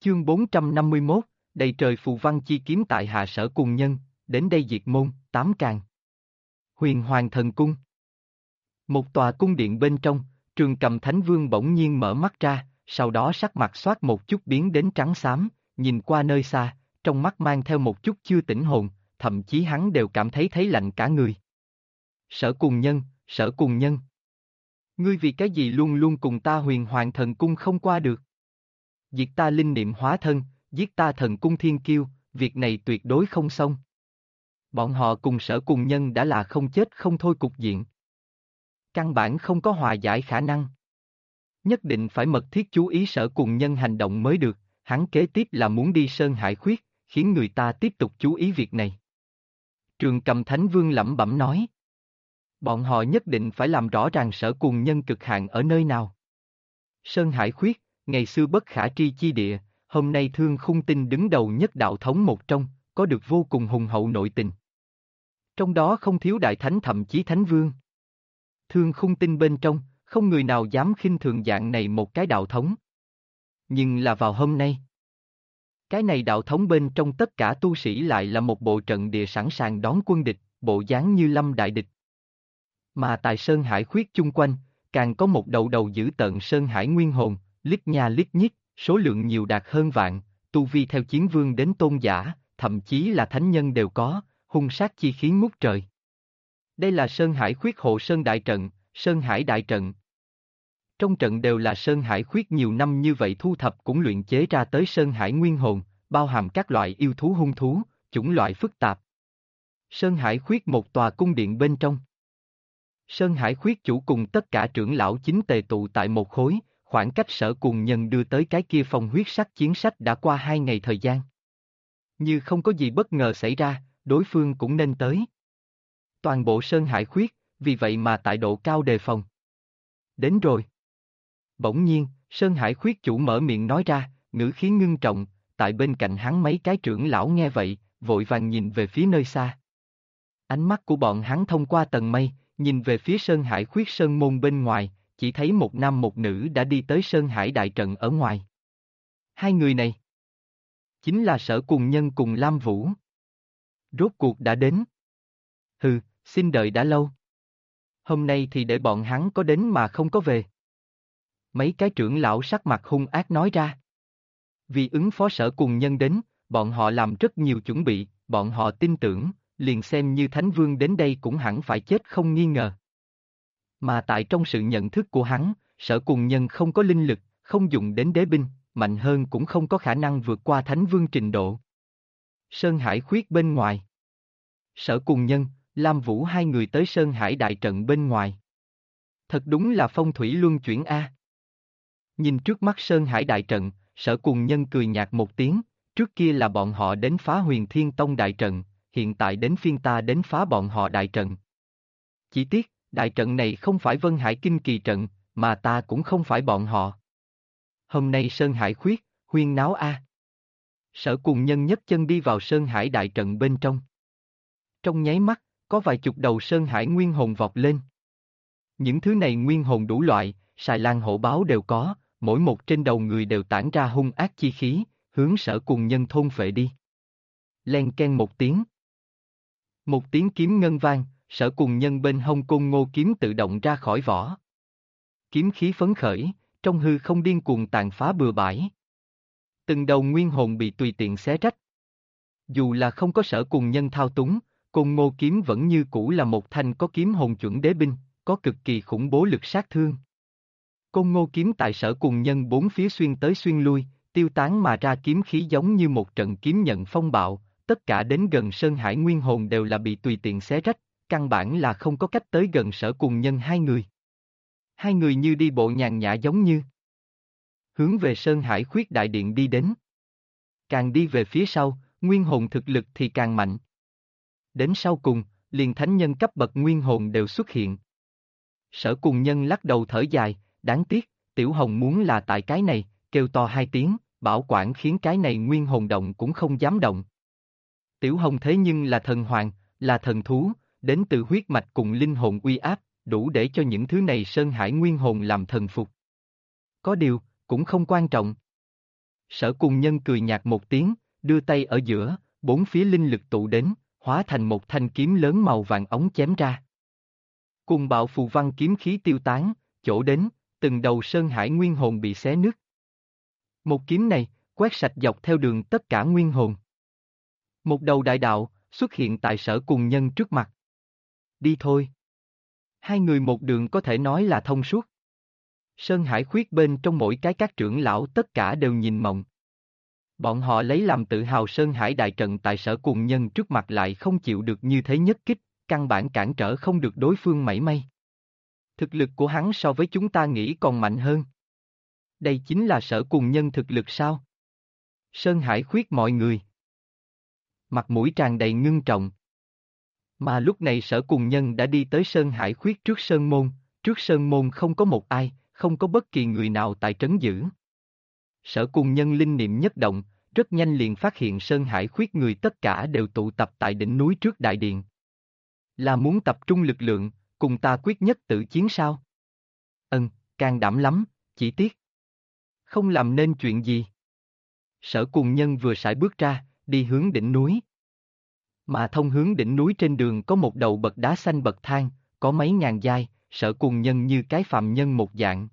Chương 451, đầy trời phù văn chi kiếm tại hạ sở cùng nhân, đến đây diệt môn, 8 càng. Huyền Hoàng Thần Cung. Một tòa cung điện bên trong, Trường Cầm Thánh Vương bỗng nhiên mở mắt ra, sau đó sắc mặt xoát một chút biến đến trắng xám, nhìn qua nơi xa, trong mắt mang theo một chút chưa tỉnh hồn, thậm chí hắn đều cảm thấy lạnh cả người. Sở cùng nhân, Sở cùng nhân. Ngươi vì cái gì luôn luôn cùng ta Huyền Hoàng Thần Cung không qua được? Diệt ta linh niệm hóa thân, giết ta thần cung thiên kiêu, việc này tuyệt đối không xong. Bọn họ cùng Sở cùng nhân đã là không chết không thôi cục diện. Căn bản không có hòa giải khả năng. Nhất định phải mật thiết chú ý Sở cùng nhân hành động mới được, hắn kế tiếp là muốn đi Sơn Hải Khuyết, khiến người ta tiếp tục chú ý việc này. Trường Cầm Thánh Vương lẩm bẩm nói. Bọn họ nhất định phải làm rõ ràng Sở cùng nhân cực hạn ở nơi nào. Sơn Hải Khuyết, ngày xưa bất khả tri chi địa, hôm nay Thương Khung Tinh đứng đầu nhất đạo thống một trong, có được vô cùng hùng hậu nội tình. Trong đó không thiếu đại thánh thậm chí thánh vương. Thương Khung Tinh bên trong, không người nào dám khinh thường dạng này một cái đạo thống. Nhưng là vào hôm nay, cái này đạo thống bên trong tất cả tu sĩ lại là một bộ trận địa sẵn sàng đón quân địch, bộ dáng như lâm đại địch. Mà tại Sơn Hải Khuyết chung quanh, càng có một đầu đầu dữ tợn Sơn Hải Nguyên Hồn, lít nha lít nhít, số lượng nhiều đạt hơn vạn, tu vi theo chiến vương đến tôn giả, thậm chí là thánh nhân đều có, hung sát chi khí ngút trời. Đây là Sơn Hải Khuyết hộ Sơn Đại Trận, Sơn Hải Đại Trận. Trong trận đều là Sơn Hải Khuyết nhiều năm như vậy thu thập cũng luyện chế ra tới Sơn Hải Nguyên Hồn, bao hàm các loại yêu thú hung thú, chủng loại phức tạp. Sơn Hải Khuyết một tòa cung điện bên trong. Sơn Hải Khuyết chủ cùng tất cả trưởng lão chính tề tụ tại một khối, khoảng cách Sở cùng nhân đưa tới cái kia phòng huyết sắc chiến sách đã qua 2 ngày thời gian. Như không có gì bất ngờ xảy ra, đối phương cũng nên tới. Toàn bộ Sơn Hải Khuyết, vì vậy mà tại độ cao đề phòng. Đến rồi. Bỗng nhiên, Sơn Hải Khuyết chủ mở miệng nói ra, ngữ khí ngưng trọng, tại bên cạnh hắn mấy cái trưởng lão nghe vậy, vội vàng nhìn về phía nơi xa. Ánh mắt của bọn hắn thông qua tầng mây, nhìn về phía Sơn Hải Khuyết Sơn môn bên ngoài, chỉ thấy một nam một nữ đã đi tới Sơn Hải Đại Trận ở ngoài. Hai người này chính là Sở cùng nhân cùng Lam Vũ. Rốt cuộc đã đến. Hừ, xin đợi đã lâu. Hôm nay thì để bọn hắn có đến mà không có về. Mấy cái trưởng lão sắc mặt hung ác nói ra. Vì ứng phó Sở cùng nhân đến, bọn họ làm rất nhiều chuẩn bị, bọn họ tin tưởng, liền xem như Thánh Vương đến đây cũng hẳn phải chết không nghi ngờ. Mà tại trong sự nhận thức của hắn, Sở cùng nhân không có linh lực, không dùng đến đế binh, mạnh hơn cũng không có khả năng vượt qua Thánh Vương trình độ. Sơn Hải Khuyết bên ngoài. Sở cùng nhân, Lam Vũ hai người tới Sơn Hải Đại Trận bên ngoài. Thật đúng là phong thủy luân chuyển A. Nhìn trước mắt Sơn Hải Đại Trận, Sở cùng nhân cười nhạt một tiếng, trước kia là bọn họ đến phá Huyền Thiên Tông Đại Trận, hiện tại đến phiên ta đến phá bọn họ Đại Trận. Chỉ tiếc, Đại Trận này không phải Vân Hải Kinh Kỳ Trận, mà ta cũng không phải bọn họ. Hôm nay Sơn Hải Khuyết, huyên náo A. Sở cùng nhân nhấc chân đi vào Sơn Hải Đại Trận bên trong. Trong nháy mắt, có vài chục đầu Sơn Hải Nguyên Hồn vọt lên. Những thứ này Nguyên Hồn đủ loại, xài lang hổ báo đều có, mỗi một trên đầu người đều tản ra hung ác chi khí, hướng Sở cùng nhân thôn phệ đi. Len ken một tiếng. Một tiếng kiếm ngân vang, Sở cùng nhân bên hông Côn Ngô kiếm tự động ra khỏi vỏ. Kiếm khí phấn khởi, trong hư không điên cuồng tàn phá bừa bãi. Từng đầu nguyên hồn bị tùy tiện xé rách. Dù là không có Sở cùng nhân thao túng, Côn Ngô kiếm vẫn như cũ là một thanh có kiếm hồn chuẩn đế binh, có cực kỳ khủng bố lực sát thương. Côn Ngô kiếm tại Sở cùng nhân bốn phía xuyên tới xuyên lui, tiêu tán mà ra kiếm khí giống như một trận kiếm nhận phong bạo, tất cả đến gần Sơn Hải Nguyên Hồn đều là bị tùy tiện xé rách, căn bản là không có cách tới gần Sở cùng nhân hai người. Hai người như đi bộ nhàn nhã giống như hướng về Sơn Hải Khuyết Đại Điện đi đến. Càng đi về phía sau, nguyên hồn thực lực thì càng mạnh. Đến sau cùng, liền thánh nhân cấp bậc nguyên hồn đều xuất hiện. Sở cùng nhân lắc đầu thở dài, đáng tiếc, Tiểu Hồng muốn là tại cái này, kêu to hai tiếng, bảo quản khiến cái này nguyên hồn động cũng không dám động. Tiểu Hồng thế nhưng là thần hoàng, là thần thú, đến từ huyết mạch cùng linh hồn uy áp, đủ để cho những thứ này Sơn Hải Nguyên Hồn làm thần phục. Có điều, cũng không quan trọng. Sở Cùng Nhân cười nhạt một tiếng, đưa tay ở giữa, bốn phía linh lực tụ đến, hóa thành một thanh kiếm lớn màu vàng óng chém ra. Cùng bạo phù văn kiếm khí tiêu tán, chỗ đến, từng đầu sơn hải nguyên hồn bị xé nứt. Một kiếm này, quét sạch dọc theo đường tất cả nguyên hồn. Một đầu đại đạo, xuất hiện tại Sở Cùng Nhân trước mặt. Đi thôi. Hai người một đường có thể nói là thông suốt. Sơn Hải khuyết bên trong mỗi cái các trưởng lão tất cả đều nhìn mộng. Bọn họ lấy làm tự hào Sơn Hải đại trận tại Sở Cùng Nhân trước mặt lại không chịu được như thế nhất kích, căn bản cản trở không được đối phương mảy may. Thực lực của hắn so với chúng ta nghĩ còn mạnh hơn. Đây chính là Sở Cùng Nhân thực lực sao? Sơn Hải khuyết mọi người. Mặt mũi tràn đầy ngưng trọng. Mà lúc này Sở Cùng Nhân đã đi tới Sơn Hải khuyết trước Sơn Môn không có một ai, không có bất kỳ người nào tại trấn giữ. Sở Cùng Nhân linh niệm nhất động, rất nhanh liền phát hiện Sơn Hải khuyết người tất cả đều tụ tập tại đỉnh núi trước đại điện. Là muốn tập trung lực lượng, cùng ta quyết nhất tự chiến sao? Can đảm lắm, chỉ tiếc. Không làm nên chuyện gì. Sở Cùng Nhân vừa sải bước ra, đi hướng đỉnh núi. Mà thông hướng đỉnh núi trên đường có một đầu bậc đá xanh bậc thang, có mấy ngàn giai, Sở Cùng Nhân như cái phạm nhân một dạng.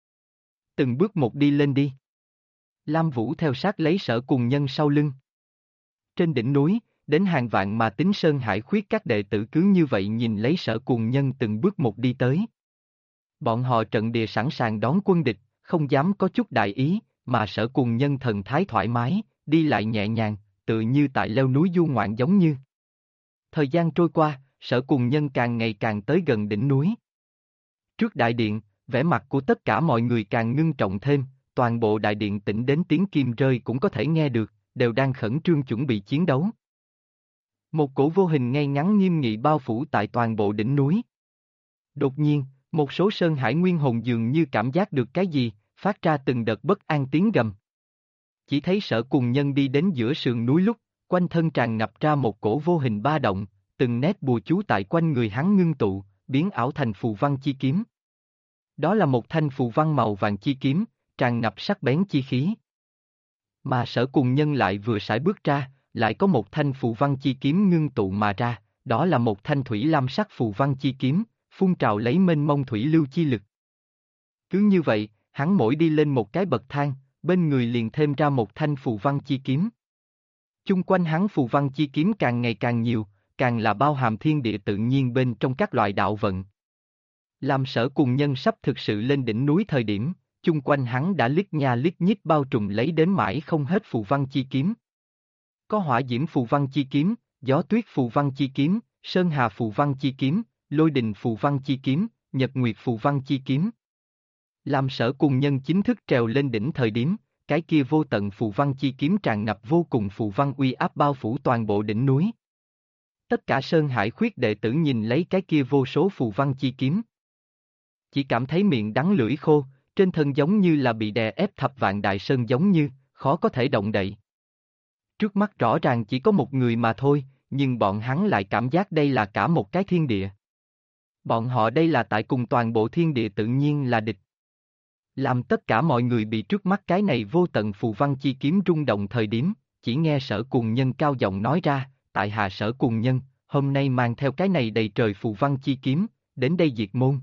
Từng bước một đi lên đi. Lam Vũ theo sát lấy Sở Cùng Nhân sau lưng. Trên đỉnh núi, đến hàng vạn mà tính Sơn Hải khuyết các đệ tử cứ như vậy nhìn lấy Sở Cùng Nhân từng bước một đi tới. Bọn họ trận địa sẵn sàng đón quân địch, không dám có chút đại ý, mà Sở Cùng Nhân thần thái thoải mái, đi lại nhẹ nhàng, tự như tại leo núi du ngoạn giống như. Thời gian trôi qua, Sở Cùng Nhân càng ngày càng tới gần đỉnh núi. Trước đại điện, vẻ mặt của tất cả mọi người càng ngưng trọng thêm, toàn bộ đại điện tĩnh đến tiếng kim rơi cũng có thể nghe được, đều đang khẩn trương chuẩn bị chiến đấu. Một cổ vô hình ngay ngắn nghiêm nghị bao phủ tại toàn bộ đỉnh núi. Đột nhiên, một số sơn hải nguyên hồn dường như cảm giác được cái gì, phát ra từng đợt bất an tiếng gầm. Chỉ thấy Sở Cùng Nhân đi đến giữa sườn núi lúc, quanh thân tràn ngập ra một cổ vô hình ba động, từng nét bùa chú tại quanh người hắn ngưng tụ, biến ảo thành phù văn chi kiếm. Đó là một thanh phù văn màu vàng chi kiếm, tràn ngập sắc bén chi khí. Mà Sở Cùng Nhân lại vừa sải bước ra, lại có một thanh phù văn chi kiếm ngưng tụ mà ra, đó là một thanh thủy lam sắc phù văn chi kiếm, phun trào lấy mênh mông thủy lưu chi lực. Cứ như vậy, hắn mỗi đi lên một cái bậc thang, bên người liền thêm ra một thanh phù văn chi kiếm. Chung quanh hắn phù văn chi kiếm càng ngày càng nhiều, càng là bao hàm thiên địa tự nhiên bên trong các loại đạo vận. Làm Sở Cùng Nhân sắp thực sự lên đỉnh núi thời điểm, chung quanh hắn đã lít nha lít nhít bao trùm lấy đến mãi không hết phù văn chi kiếm. Có hỏa diễm phù văn chi kiếm, gió tuyết phù văn chi kiếm, sơn hà phù văn chi kiếm, lôi đình phù văn chi kiếm, nhật nguyệt phù văn chi kiếm. Làm Sở Cùng Nhân chính thức trèo lên đỉnh thời điểm, cái kia vô tận phù văn chi kiếm tràn ngập vô cùng phù văn uy áp bao phủ toàn bộ đỉnh núi. Tất cả Sơn Hải khuyết đệ tử nhìn lấy cái kia vô số phù văn chi kiếm. Chỉ cảm thấy miệng đắng lưỡi khô, trên thân giống như là bị đè ép thập vạn đại sơn giống như, khó có thể động đậy. Trước mắt rõ ràng chỉ có một người mà thôi, nhưng bọn hắn lại cảm giác đây là cả một cái thiên địa. Bọn họ đây là tại cùng toàn bộ thiên địa tự nhiên là địch. Làm tất cả mọi người bị trước mắt cái này vô tận phù văn chi kiếm rung động thời điểm, chỉ nghe Sở Cùng Nhân cao giọng nói ra, tại hạ Sở Cùng Nhân, hôm nay mang theo cái này đầy trời phù văn chi kiếm, đến đây diệt môn.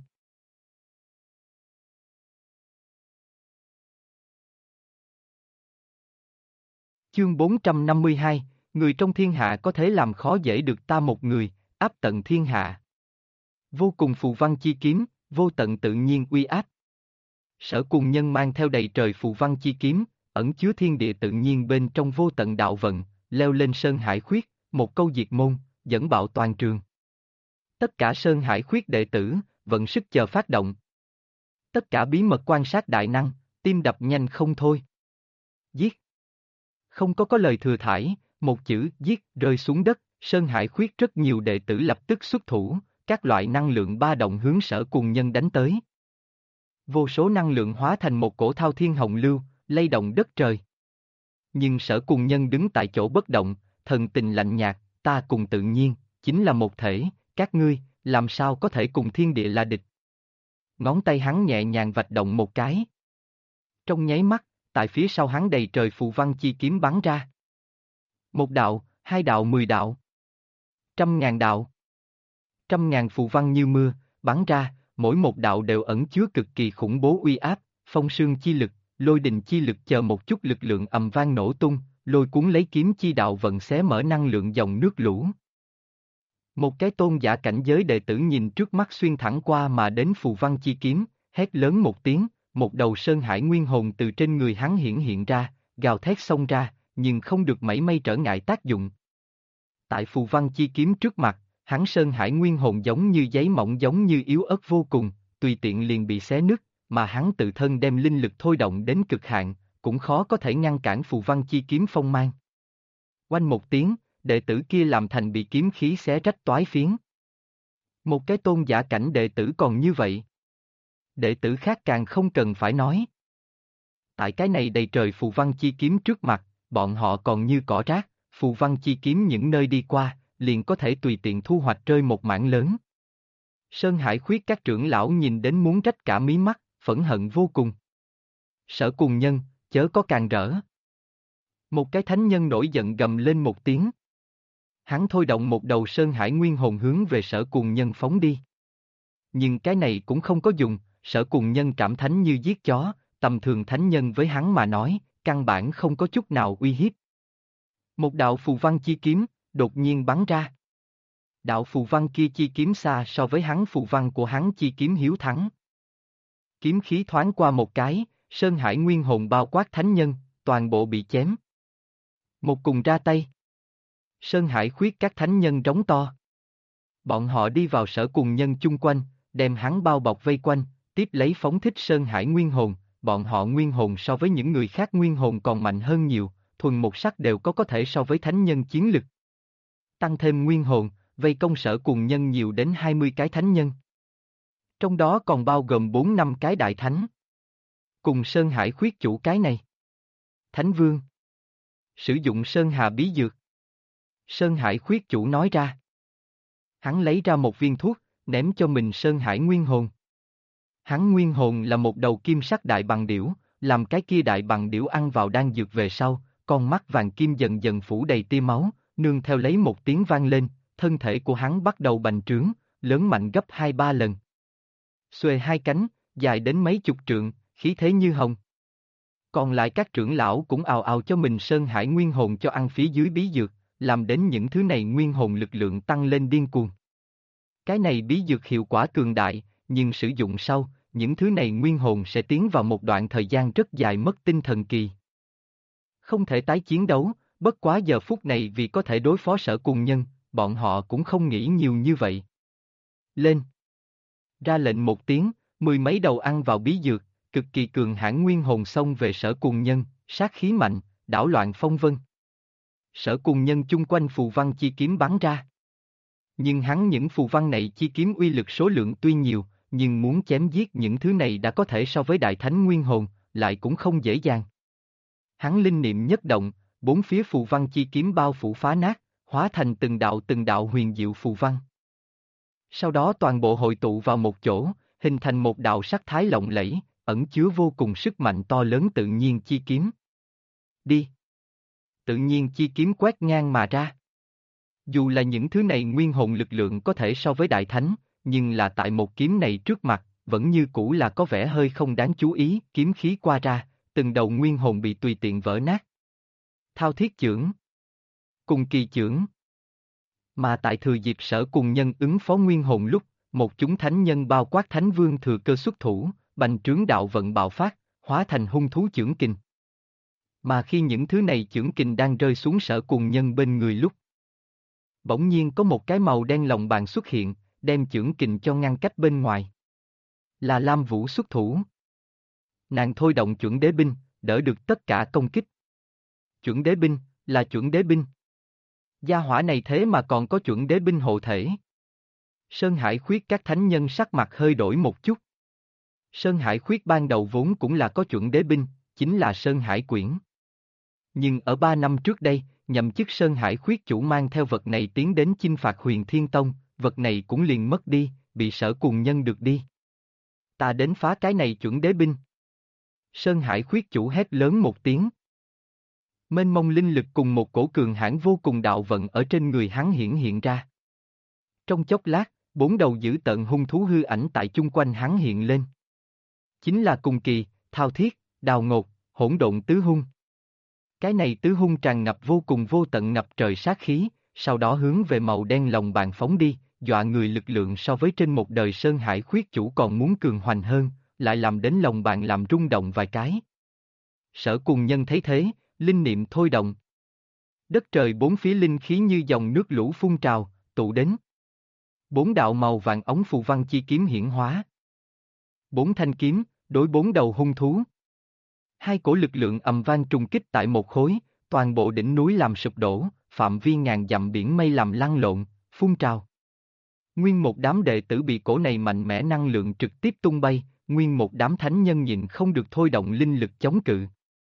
Chương 452, người trong thiên hạ có thể làm khó dễ được ta một người, áp tận thiên hạ. Vô cùng phù văn chi kiếm, vô tận tự nhiên uy áp. Sở Cùng Nhân mang theo đầy trời phù văn chi kiếm, ẩn chứa thiên địa tự nhiên bên trong vô tận đạo vận, leo lên Sơn Hải khuyết, một câu diệt môn, dẫn bạo toàn trường. Tất cả Sơn Hải khuyết đệ tử, vận sức chờ phát động. Tất cả bí mật quan sát đại năng, tim đập nhanh không thôi. Giết. Không có lời thừa thãi, một chữ giết rơi xuống đất, Sơn Hải khuyết rất nhiều đệ tử lập tức xuất thủ, các loại năng lượng ba động hướng Sở Cùng Nhân đánh tới. Vô số năng lượng hóa thành một cổ thao thiên hồng lưu, lay động đất trời. Nhưng Sở Cùng Nhân đứng tại chỗ bất động, thần tình lạnh nhạt, ta cùng tự nhiên, chính là một thể, các ngươi, làm sao có thể cùng thiên địa là địch. Ngón tay hắn nhẹ nhàng vạch động một cái. Trong nháy mắt, tại phía sau hắn đầy trời phù văn chi kiếm bắn ra. Một đạo, hai đạo, 10 đạo. 100.000 đạo. 100.000 phù văn như mưa, bắn ra, mỗi một đạo đều ẩn chứa cực kỳ khủng bố uy áp, phong sương chi lực, lôi đình chi lực chờ một chút lực lượng ầm vang nổ tung, lôi cuốn lấy kiếm chi đạo vận xé mở năng lượng dòng nước lũ. Một cái tôn giả cảnh giới đệ tử nhìn trước mắt xuyên thẳng qua mà đến phù văn chi kiếm, hét lớn một tiếng, một đầu sơn hải nguyên hồn từ trên người hắn hiện ra, gào thét xông ra, nhưng không được mảy may trở ngại tác dụng. Tại phù văn chi kiếm trước mặt, hắn sơn hải nguyên hồn giống như giấy mỏng, giống như yếu ớt vô cùng, tùy tiện liền bị xé nứt, mà hắn tự thân đem linh lực thôi động đến cực hạn, cũng khó có thể ngăn cản phù văn chi kiếm phong mang. Oanh một tiếng, đệ tử kia làm thành bị kiếm khí xé rách toái phiến. Một cái tôn giả cảnh đệ tử còn như vậy. Đệ tử khác càng không cần phải nói. Tại cái này đầy trời phù văn chi kiếm trước mặt, bọn họ còn như cỏ rác, phù văn chi kiếm những nơi đi qua, liền có thể tùy tiện thu hoạch rơi một mảng lớn. Sơn Hải Khuyết các trưởng lão nhìn đến muốn rách cả mí mắt, phẫn hận vô cùng. Sở Cùng Nhân, chớ có càng rỡ. Một cái thánh nhân nổi giận gầm lên một tiếng. Hắn thôi động một đầu Sơn Hải nguyên hồn hướng về Sở Cùng Nhân phóng đi. Nhưng cái này cũng không có dùng, Sở Cùng Nhân trảm thánh như giết chó, tầm thường thánh nhân với hắn mà nói, căn bản không có chút nào uy hiếp. Một đạo phù văn chi kiếm, đột nhiên bắn ra. Đạo phù văn kia chi kiếm xa so với hắn phù văn của hắn chi kiếm hiếu thắng. Kiếm khí thoáng qua một cái, Sơn Hải nguyên hồn bao quát thánh nhân, toàn bộ bị chém. Một cùng ra tay. Sơn Hải Khuyết các thánh nhân rống to. Bọn họ đi vào Sở Cùng Nhân chung quanh, đem hắn bao bọc vây quanh, tiếp lấy phóng thích Sơn Hải nguyên hồn, bọn họ nguyên hồn so với những người khác nguyên hồn còn mạnh hơn nhiều, thuần một sắc đều có thể so với thánh nhân chiến lực. Tăng thêm nguyên hồn, vây công Sở Cùng Nhân nhiều đến 20 cái thánh nhân. Trong đó còn bao gồm 4-5 cái đại thánh. Cùng Sơn Hải Khuyết chủ cái này. Thánh Vương. Sử dụng Sơn Hà bí dược. Sơn Hải Khuyết chủ nói ra. Hắn lấy ra một viên thuốc, ném cho mình Sơn Hải nguyên hồn. Hắn nguyên hồn là một đầu kim sắc đại bằng điểu, làm cái kia đại bằng điểu ăn vào đan dược về sau, con mắt vàng kim dần dần phủ đầy tia máu, nương theo lấy một tiếng vang lên, thân thể của hắn bắt đầu bành trướng, lớn mạnh gấp 2-3 lần. Xuề hai cánh, dài đến mấy chục trượng, khí thế như hồng. Còn lại các trưởng lão cũng ào ào cho mình Sơn Hải nguyên hồn cho ăn phía dưới bí dược, làm đến những thứ này nguyên hồn lực lượng tăng lên điên cuồng. Cái này bí dược hiệu quả cường đại, nhưng sử dụng sau, những thứ này nguyên hồn sẽ tiến vào một đoạn thời gian rất dài mất tinh thần kỳ. Không thể tái chiến đấu, bất quá giờ phút này vì có thể đối phó Sở Cùng Nhân, bọn họ cũng không nghĩ nhiều như vậy. Lên! Ra lệnh một tiếng, 10 mấy đầu ăn vào bí dược, cực kỳ cường hãn nguyên hồn xông về Sở Cùng Nhân, sát khí mạnh, đảo loạn phong vân. Sở Cùng Nhân chung quanh phù văn chi kiếm bắn ra. Nhưng hắn những phù văn này chi kiếm uy lực số lượng tuy nhiều, nhưng muốn chém giết những thứ này đã có thể so với đại thánh nguyên hồn, lại cũng không dễ dàng. Hắn linh niệm nhất động, bốn phía phù văn chi kiếm bao phủ phá nát, hóa thành từng đạo huyền diệu phù văn. Sau đó toàn bộ hội tụ vào một chỗ, hình thành một đạo sắc thái lộng lẫy, ẩn chứa vô cùng sức mạnh to lớn tự nhiên chi kiếm. Đi! Tự nhiên chi kiếm quét ngang mà ra. Dù là những thứ này nguyên hồn lực lượng có thể so với đại thánh, nhưng là tại một kiếm này trước mặt, vẫn như cũ là có vẻ hơi không đáng chú ý, kiếm khí qua ra, từng đầu nguyên hồn bị tùy tiện vỡ nát. Thao thiết chưởng. Cùng kỳ chưởng. Mà tại thừa dịp Sở Cùng Nhân ứng phó nguyên hồn lúc, một chúng thánh nhân bao quát thánh vương thừa cơ xuất thủ, bành trướng đạo vận bạo phát, hóa thành hung thú chưởng kình. Mà khi những thứ này chưởng kình đang rơi xuống Sở Cùng Nhân bên người lúc, bỗng nhiên có một cái màu đen lồng bàn xuất hiện, đem chưởng kình cho ngăn cách bên ngoài. Là Lam Vũ xuất thủ. Nàng thôi động chuẩn đế binh, đỡ được tất cả công kích. Chuẩn đế binh, là chuẩn đế binh. Gia hỏa này thế mà còn có chuẩn đế binh hộ thể. Sơn Hải Khuyết các thánh nhân sắc mặt hơi đổi một chút. Sơn Hải Khuyết ban đầu vốn cũng là có chuẩn đế binh, chính là Sơn Hải Quyển. Nhưng ở 3 năm trước đây, nhậm chức Sơn Hải Khuyết chủ mang theo vật này tiến đến chinh phạt Huyền Thiên Tông, vật này cũng liền mất đi, bị Sở Cùng Nhân được đi. Ta đến phá cái này chuẩn đế binh. Sơn Hải khuyết chủ hét lớn một tiếng. Mênh mông linh lực cùng một cổ cường hãn vô cùng đạo vận ở trên người hắn hiện ra. Trong chốc lát, 4 đầu dữ tợn hung thú hư ảnh tại chung quanh hắn hiện lên. Chính là Cùng Kỳ, Thao Thiết, Đào Ngột, Hỗn Độn tứ hung. Cái này tứ hung tràn ngập vô cùng vô tận ngập trời sát khí, sau đó hướng về màu đen lòng bàn phóng đi, dọa người lực lượng so với trên một đời Sơn Hải khuyết chủ còn muốn cường hoành hơn, lại làm đến lòng bàn làm rung động vài cái. Sở Cùng Nhân thấy thế, linh niệm thôi động. Đất trời bốn phía linh khí như dòng nước lũ phun trào, tụ đến. 4 đạo màu vàng ống phù văn chi kiếm hiển hóa. 4 thanh kiếm, đối 4 đầu hung thú. 2 cổ lực lượng ầm vang trùng kích tại một khối, toàn bộ đỉnh núi làm sụp đổ, phạm vi ngàn dặm biển mây làm lăn lộn, phun trào. Nguyên một đám đệ tử bị cổ này mạnh mẽ năng lượng trực tiếp tung bay, nguyên một đám thánh nhân nhịn không được thôi động linh lực chống cự.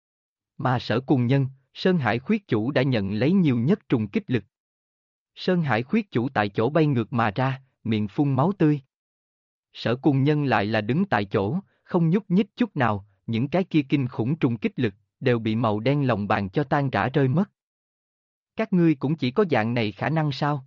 Mà Sở Cùng Nhân, Sơn Hải khuyết chủ đã nhận lấy nhiều nhất trùng kích lực. Sơn Hải khuyết chủ tại chỗ bay ngược mà ra, miệng phun máu tươi. Sở Cùng Nhân lại là đứng tại chỗ, không nhúc nhích chút nào, những cái kia kinh khủng trùng kích lực, đều bị màu đen lòng bàn cho tan rã rơi mất. Các ngươi cũng chỉ có dạng này khả năng sao?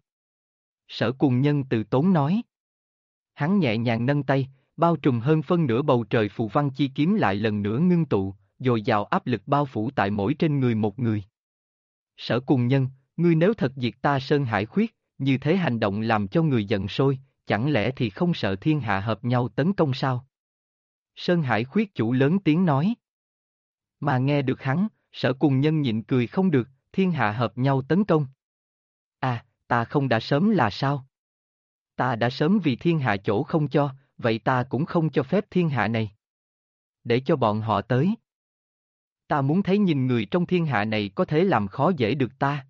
Sở Cùng Nhân từ tốn nói. Hắn nhẹ nhàng nâng tay, bao trùm hơn phân nửa bầu trời phù văn chi kiếm lại lần nữa ngưng tụ, dồi dào áp lực bao phủ tại mỗi trên người một người. Sở Cùng Nhân, ngươi nếu thật diệt ta Sơn Hải khuyết, như thế hành động làm cho người giận sôi, chẳng lẽ thì không sợ thiên hạ hợp nhau tấn công sao? Sơn Hải khuyết chủ lớn tiếng nói. Mà nghe được hắn, Sở Cùng Nhân nhịn cười không được, thiên hạ hợp nhau tấn công. À, ta không đã sớm là sao? Ta đã sớm vì thiên hạ chỗ không cho, vậy ta cũng không cho phép thiên hạ này. Để cho bọn họ tới. Ta muốn thấy nhìn người trong thiên hạ này có thể làm khó dễ được ta.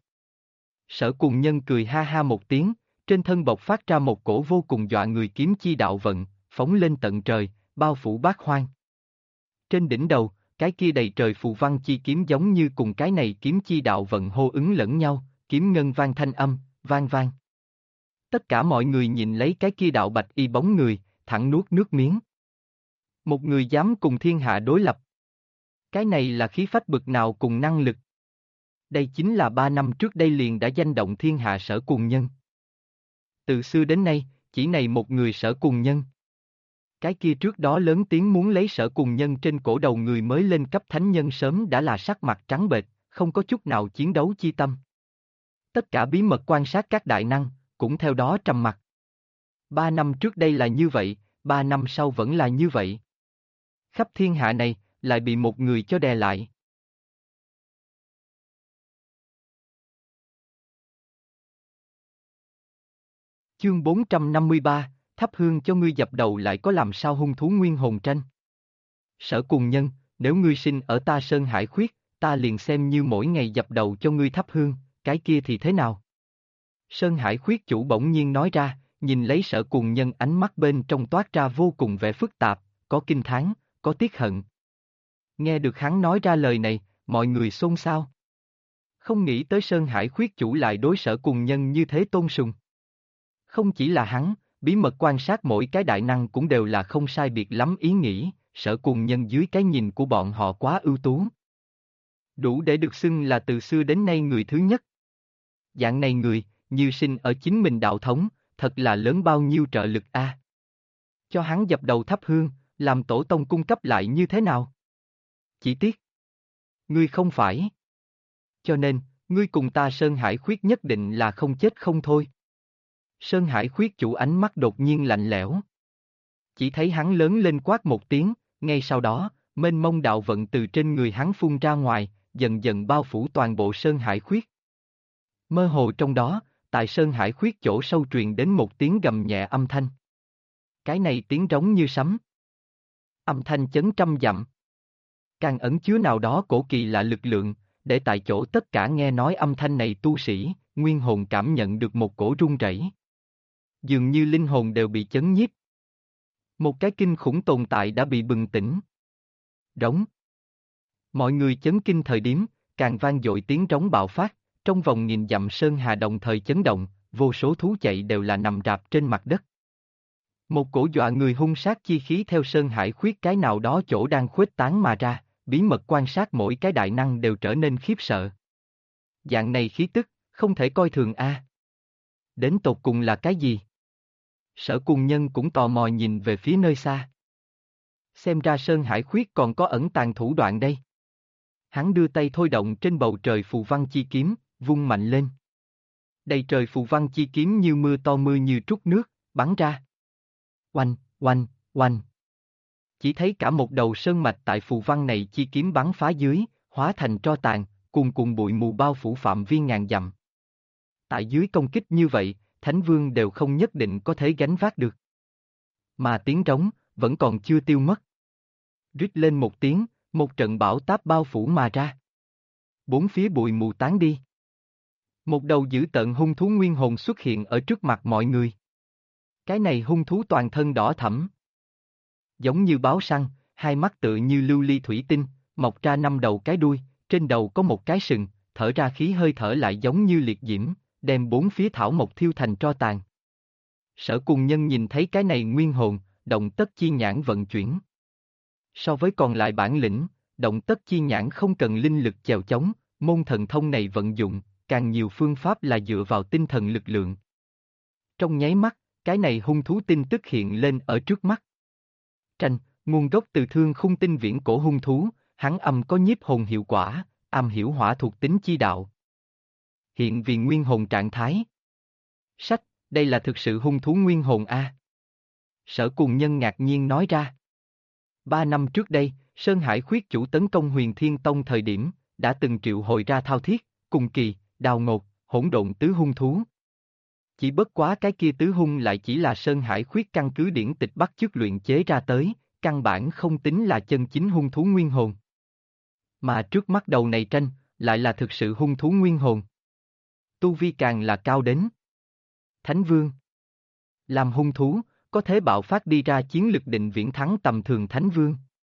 Sở Cùng Nhân cười ha ha một tiếng, trên thân bộc phát ra một cổ vô cùng dọa người kiếm chi đạo vận, phóng lên tận trời, bao phủ bát hoang. Trên đỉnh đầu, cái kia đầy trời phù văn chi kiếm giống như cùng cái này kiếm chi đạo vận hô ứng lẫn nhau, kiếm ngân vang thanh âm, vang vang. Tất cả mọi người nhìn lấy cái kia đạo bạch y bóng người, thẳng nuốt nước miếng. Một người dám cùng thiên hạ đối lập. Cái này là khí phách bực nào cùng năng lực. Đây chính là 3 năm trước đây liền đã danh động thiên hạ Sở Cùng Nhân. Từ xưa đến nay, chỉ này một người Sở Cùng Nhân. Cái kia trước đó lớn tiếng muốn lấy Sở Cùng Nhân trên cổ đầu người mới lên cấp thánh nhân sớm đã là sắc mặt trắng bệch, không có chút nào chiến đấu chi tâm. Tất cả bí mật quan sát các đại năng, cũng theo đó trầm mặc. 3 năm trước đây là như vậy, 3 năm sau vẫn là như vậy. Khắp thiên hạ này, lại bị một người cho đè lại. Chương 453, thắp hương cho ngươi dập đầu lại có làm sao hung thú nguyên hồn tranh. Sở Cùng Nhân, nếu ngươi sinh ở ta Sơn Hải khuyết, ta liền xem như mỗi ngày dập đầu cho ngươi thắp hương, cái kia thì thế nào? Sơn Hải khuyết chủ bỗng nhiên nói ra, nhìn lấy Sở Cùng Nhân ánh mắt bên trong toát ra vô cùng vẻ phức tạp, có kinh thán, có tiếc hận. Nghe được hắn nói ra lời này, mọi người xôn xao. Không nghĩ tới Sơn Hải khuyết chủ lại đối Sở Cùng Nhân như thế tôn sùng. Không chỉ là hắn, bí mật quan sát mỗi cái đại năng cũng đều là không sai biệt lắm ý nghĩ, Sở Cùng Nhân dưới cái nhìn của bọn họ quá ưu tú. Đủ để được xưng là từ xưa đến nay người thứ nhất. Dạng này người, như sinh ở chính mình đạo thống, thật là lớn bao nhiêu trợ lực a. Cho hắn dập đầu thắp hương, làm tổ tông cung cấp lại như thế nào? Chỉ tiếc. Ngươi không phải. Cho nên, ngươi cùng ta Sơn Hải khuyết nhất định là không chết không thôi. Sơn Hải khuyết chủ ánh mắt đột nhiên lạnh lẽo. Chỉ thấy hắn lớn lên quát một tiếng, ngay sau đó, mênh mông đạo vận từ trên người hắn phun ra ngoài, dần dần bao phủ toàn bộ Sơn Hải khuyết. Mơ hồ trong đó, tại Sơn Hải khuyết chỗ sâu truyền đến một tiếng gầm nhẹ âm thanh. Cái này tiếng rống như sấm. Âm thanh chấn trăm dặm. Càng ẩn chứa nào đó cổ kỳ lạ lực lượng, để tại chỗ tất cả nghe nói âm thanh này tu sĩ, nguyên hồn cảm nhận được một cổ rung rẩy. Dường như linh hồn đều bị chấn nhiếp. Một cái kinh khủng tồn tại đã bị bừng tỉnh. Rống. Mọi người chấn kinh thời điểm, càng vang dội tiếng rống bạo phát, trong vòng nghìn dặm sơn hà đồng thời chấn động, vô số thú chạy đều là nằm rạp trên mặt đất. Một cổ dọa người hung sát chi khí theo Sơn Hải Khuyết cái nào đó chỗ đang khuếch tán mà ra, bí mật quan sát mỗi cái đại năng đều trở nên khiếp sợ. Dạng này khí tức, không thể coi thường a. Đến tột cùng là cái gì? Sở Cùng Nhân cũng tò mò nhìn về phía nơi xa. Xem ra Sơn Hải Khuyết còn có ẩn tàng thủ đoạn đây. Hắn đưa tay thôi động trên bầu trời phù văn chi kiếm, vung mạnh lên. Đầy trời phù văn chi kiếm như mưa to mưa như trút nước, bắn ra. Oanh, oanh, oanh. Chỉ thấy cả một đầu sơn mạch tại phù văn này chi kiếm bắn phá dưới, hóa thành tro tàn, cuồn cuộn bụi mù bao phủ phạm vi ngàn dặm. Tại dưới công kích như vậy, Thánh Vương đều không nhất định có thể gánh vác được. Mà tiếng trống, vẫn còn chưa tiêu mất. Rít lên một tiếng, một trận bão táp bao phủ mà ra. Bốn phía bụi mù tán đi. Một đầu dữ tợn hung thú nguyên hồn xuất hiện ở trước mặt mọi người. Cái này hung thú toàn thân đỏ thẫm. Giống như báo săn, hai mắt tựa như lưu ly thủy tinh, mọc ra 5 đầu cái đuôi, trên đầu có một cái sừng, thở ra khí hơi thở lại giống như liệt diễm, đem bốn phía thảo mộc thiêu thành tro tàn. Sở Cùng Nhân nhìn thấy cái này nguyên hồn, động tất chi nhãn vận chuyển. So với còn lại bản lĩnh, động tất chi nhãn không cần linh lực chèo chống, môn thần thông này vận dụng, càng nhiều phương pháp là dựa vào tinh thần lực lượng. Trong nháy mắt, cái này hung thú tin tức hiện lên ở trước mắt. Tranh, nguồn gốc từ Thương Khung Tinh viễn cổ hung thú, hắn âm có nhiếp hồn hiệu quả, am hiểu hỏa thuộc tính chi đạo. Hiện vì nguyên hồn trạng thái. Sách, đây là thực sự hung thú nguyên hồn a. Sở Cùng Nhân ngạc nhiên nói ra. 3 năm trước đây, Sơn Hải Khuyết chủ tấn công Huyền Thiên Tông thời điểm, đã từng triệu hồi ra Thao Thiết, Cùng Kỳ, Đào Ngột, hỗn độn tứ hung thú. Chỉ bất quá cái kia tứ hung lại chỉ là Sơn Hải Khuyết căn cứ điển tịch bắt chước luyện chế ra tới, căn bản không tính là chân chính hung thú nguyên hồn. Mà trước mắt đầu này tranh, lại là thực sự hung thú nguyên hồn. Tu vi càng là cao đến Thánh Vương. Làm hung thú, có thể bạo phát đi ra chiến lực định viễn thắng tầm thường Thánh Vương.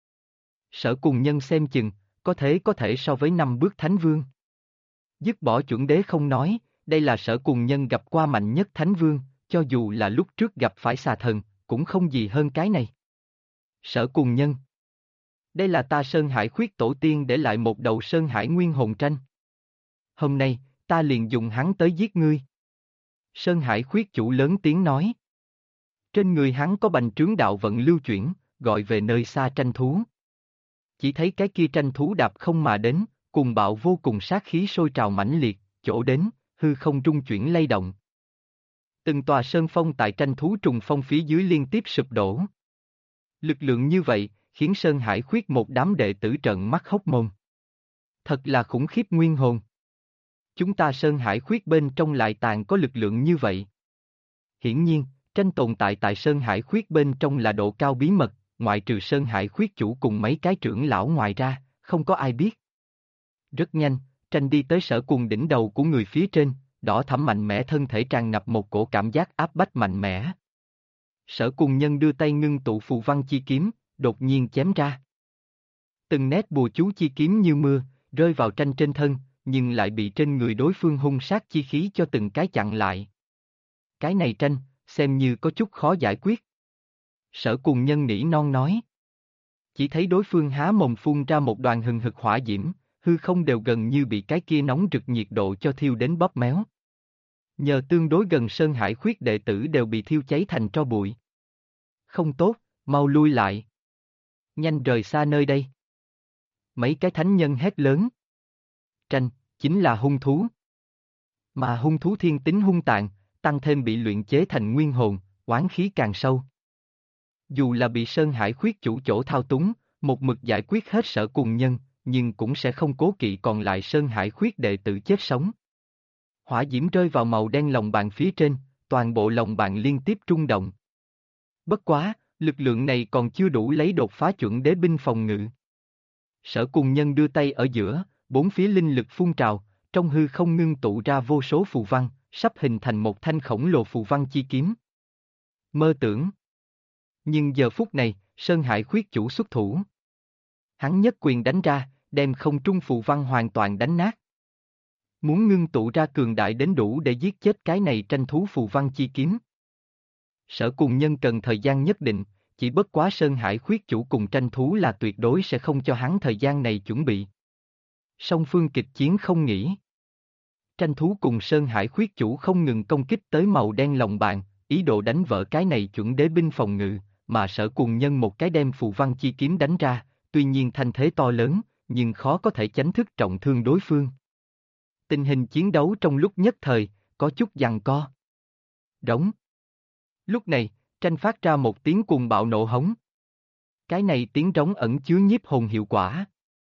Sở Cùng Nhân xem chừng, có thể so với 5 bước Thánh Vương. Dứt bỏ chuẩn đế không nói, đây là Sở Cùng Nhân gặp qua mạnh nhất Thánh Vương, cho dù là lúc trước gặp phải xà thần, cũng không gì hơn cái này. Sở Cùng Nhân. Đây là ta Sơn Hải Khuyết tổ tiên để lại một đầu Sơn Hải nguyên hồn tranh. Hôm nay, ta liền dùng hắn tới giết ngươi. Sơn Hải Khuyết chủ lớn tiếng nói. Trên người hắn có bành trướng đạo vận lưu chuyển, gọi về nơi xa tranh thú. Chỉ thấy cái kia tranh thú đạp không mà đến, cùng bạo vô cùng sát khí sôi trào mãnh liệt, chỗ đến, hư không rung chuyển lay động. Từng tòa sơn phong tại tranh thú trùng phong phía dưới liên tiếp sụp đổ. Lực lượng như vậy, khiến Sơn Hải Khuyết một đám đệ tử trợn mắt hốc mồm. Thật là khủng khiếp nguyên hồn. Chúng ta Sơn Hải Khuyết bên trong lại tàn có lực lượng như vậy. Hiển nhiên, tranh tồn tại tại Sơn Hải Khuyết bên trong là độ cao bí mật, ngoại trừ Sơn Hải Khuyết chủ cùng mấy cái trưởng lão ngoài ra, không có ai biết. Rất nhanh, tranh đi tới Sở Cùng đỉnh đầu của người phía trên, đỏ thẫm mạnh mẽ thân thể tràn ngập một cổ cảm giác áp bách mạnh mẽ. Sở Cùng Nhân đưa tay ngưng tụ phù văn chi kiếm, đột nhiên chém ra. Từng nét bùa chú chi kiếm như mưa, rơi vào tranh trên thân, nhưng lại bị trên người đối phương hung sát chi khí cho từng cái chặn lại. Cái này tranh, xem như có chút khó giải quyết. Sở Cùng Nhân nỉ non nói. Chỉ thấy đối phương há mồm phun ra một đoàn hừng hực hỏa diễm, hư không đều gần như bị cái kia nóng rực nhiệt độ cho thiêu đến bóp méo. Nhờ tương đối gần Sơn Hải Khuyết đệ tử đều bị thiêu cháy thành tro bụi. Không tốt, mau lui lại. Nhanh rời xa nơi đây. Mấy cái thánh nhân hét lớn. Tranh, chính là hung thú. Mà hung thú thiên tính hung tàn, tăng thêm bị luyện chế thành nguyên hồn, oán khí càng sâu. Dù là bị Sơn Hải Khuyết chủ chỗ thao túng, một mực giải quyết hết Sở Cùng Nhân, nhưng cũng sẽ không cố kỵ còn lại Sơn Hải Khuyết đệ tử chết sống. Hỏa diễm rơi vào màu đen lòng bàn phía trên, toàn bộ lòng bàn liên tiếp rung động. Bất quá, lực lượng này còn chưa đủ lấy đột phá chuẩn đế binh phòng ngự. Sở Cùng Nhân đưa tay ở giữa, bốn phía linh lực phun trào, trong hư không ngưng tụ ra vô số phù văn, sắp hình thành một thanh khổng lồ phù văn chi kiếm. Mơ tưởng. Nhưng giờ phút này, Sơn Hải Khuyết chủ xuất thủ. Hắn nhất quyền đánh ra, đem không trung phù văn hoàn toàn đánh nát. Muốn ngưng tụ ra cường đại đến đủ để giết chết cái này tranh thú phù văn chi kiếm. Sở Cùng Nhân cần thời gian nhất định, chỉ bất quá Sơn Hải khuyết chủ cùng tranh thú là tuyệt đối sẽ không cho hắn thời gian này chuẩn bị. Song phương kịch chiến không nghỉ. Tranh thú cùng Sơn Hải khuyết chủ không ngừng công kích tới màu đen lòng bàn, ý đồ đánh vỡ cái này chuẩn đế binh phòng ngự, mà Sở Cùng Nhân một cái đem phù văn chi kiếm đánh ra, tuy nhiên thanh thế to lớn, nhưng khó có thể chánh thức trọng thương đối phương. Tình hình chiến đấu trong lúc nhất thời, có chút giằng co. Đống. Lúc này, tranh phát ra một tiếng cuồng bạo nộ hống. Cái này tiếng trống ẩn chứa nhiếp hồn hiệu quả.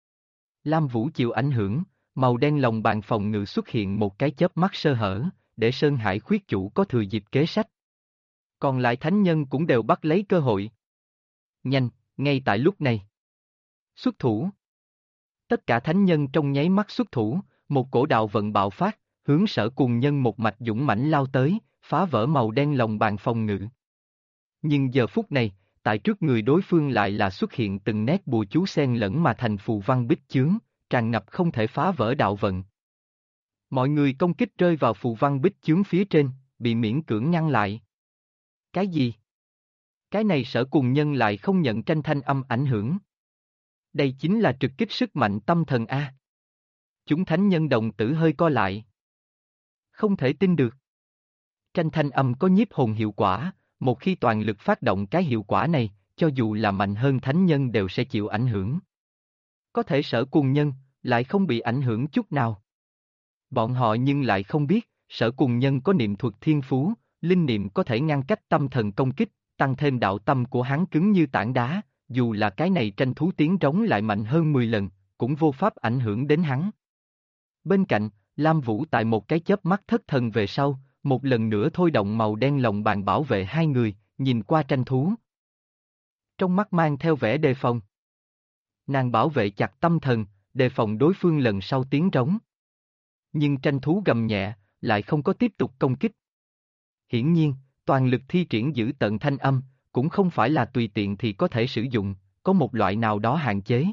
Lam Vũ chịu ảnh hưởng, màu đen lòng bàn phòng ngự xuất hiện một cái chớp mắt sơ hở, để Sơn Hải khuyết chủ có thừa dịp kế sách. Còn lại thánh nhân cũng đều bắt lấy cơ hội. Nhanh, ngay tại lúc này. Xuất thủ. Tất cả thánh nhân trong nháy mắt xuất thủ, một cổ đạo vận bạo phát, hướng Sở Cùng Nhân một mạch dũng mãnh lao tới, phá vỡ màu đen lòng bàn phòng ngự. Nhưng giờ phút này, tại trước người đối phương lại là xuất hiện từng nét bùa chú xen lẫn mà thành phù văn bích chướng, tràn ngập không thể phá vỡ đạo vận. Mọi người công kích rơi vào phù văn bích chướng phía trên, bị miễn cưỡng ngăn lại. Cái gì? Cái này Sở Cùng Nhân lại không nhận tranh thanh âm ảnh hưởng. Đây chính là trực kích sức mạnh tâm thần A. Chúng thánh nhân đồng tử hơi co lại. Không thể tin được. Tranh thanh âm có nhiếp hồn hiệu quả, một khi toàn lực phát động cái hiệu quả này, cho dù là mạnh hơn thánh nhân đều sẽ chịu ảnh hưởng. Có thể Sở Cùng Nhân, lại không bị ảnh hưởng chút nào. Bọn họ nhưng lại không biết, Sở Cùng Nhân có niệm thuật thiên phú, linh niệm có thể ngăn cách tâm thần công kích, tăng thêm đạo tâm của hắn cứng như tảng đá, dù là cái này tranh thú tiếng trống lại mạnh hơn 10 lần, cũng vô pháp ảnh hưởng đến hắn. Bên cạnh, Lam Vũ tại một cái chớp mắt thất thần về sau, một lần nữa thôi động màu đen lồng bàn bảo vệ hai người, nhìn qua tranh thú. Trong mắt mang theo vẻ đề phòng. Nàng bảo vệ chặt tâm thần, đề phòng đối phương lần sau tiếng trống. Nhưng tranh thú gầm nhẹ, lại không có tiếp tục công kích. Hiển nhiên, toàn lực thi triển giữ tận thanh âm, cũng không phải là tùy tiện thì có thể sử dụng, có một loại nào đó hạn chế.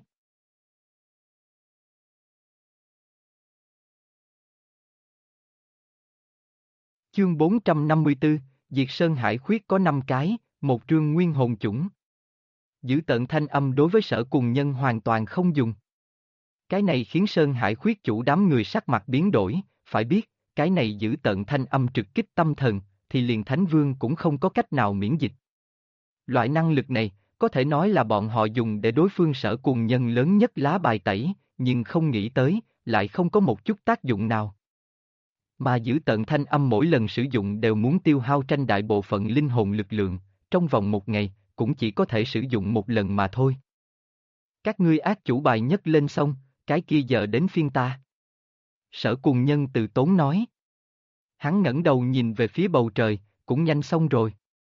Chương 454, Diệt Sơn Hải Khuyết có 5 cái, một trương nguyên hồn chủng. Giữ tận thanh âm đối với Sở Cùng Nhân hoàn toàn không dùng. Cái này khiến Sơn Hải Khuyết chủ đám người sắc mặt biến đổi, phải biết, cái này giữ tận thanh âm trực kích tâm thần, thì liền Thánh Vương cũng không có cách nào miễn dịch. Loại năng lực này, có thể nói là bọn họ dùng để đối phương Sở Cùng Nhân lớn nhất lá bài tẩy, nhưng không nghĩ tới, lại không có một chút tác dụng nào. Mà giữ tận thanh âm mỗi lần sử dụng đều muốn tiêu hao tranh đại bộ phận linh hồn lực lượng, trong vòng một ngày, cũng chỉ có thể sử dụng một lần mà thôi. Các ngươi ác chủ bài nhất lên xong, cái kia giờ đến phiên ta. Sở Cùng Nhân từ tốn nói. Hắn ngẩng đầu nhìn về phía bầu trời, cũng nhanh xong rồi.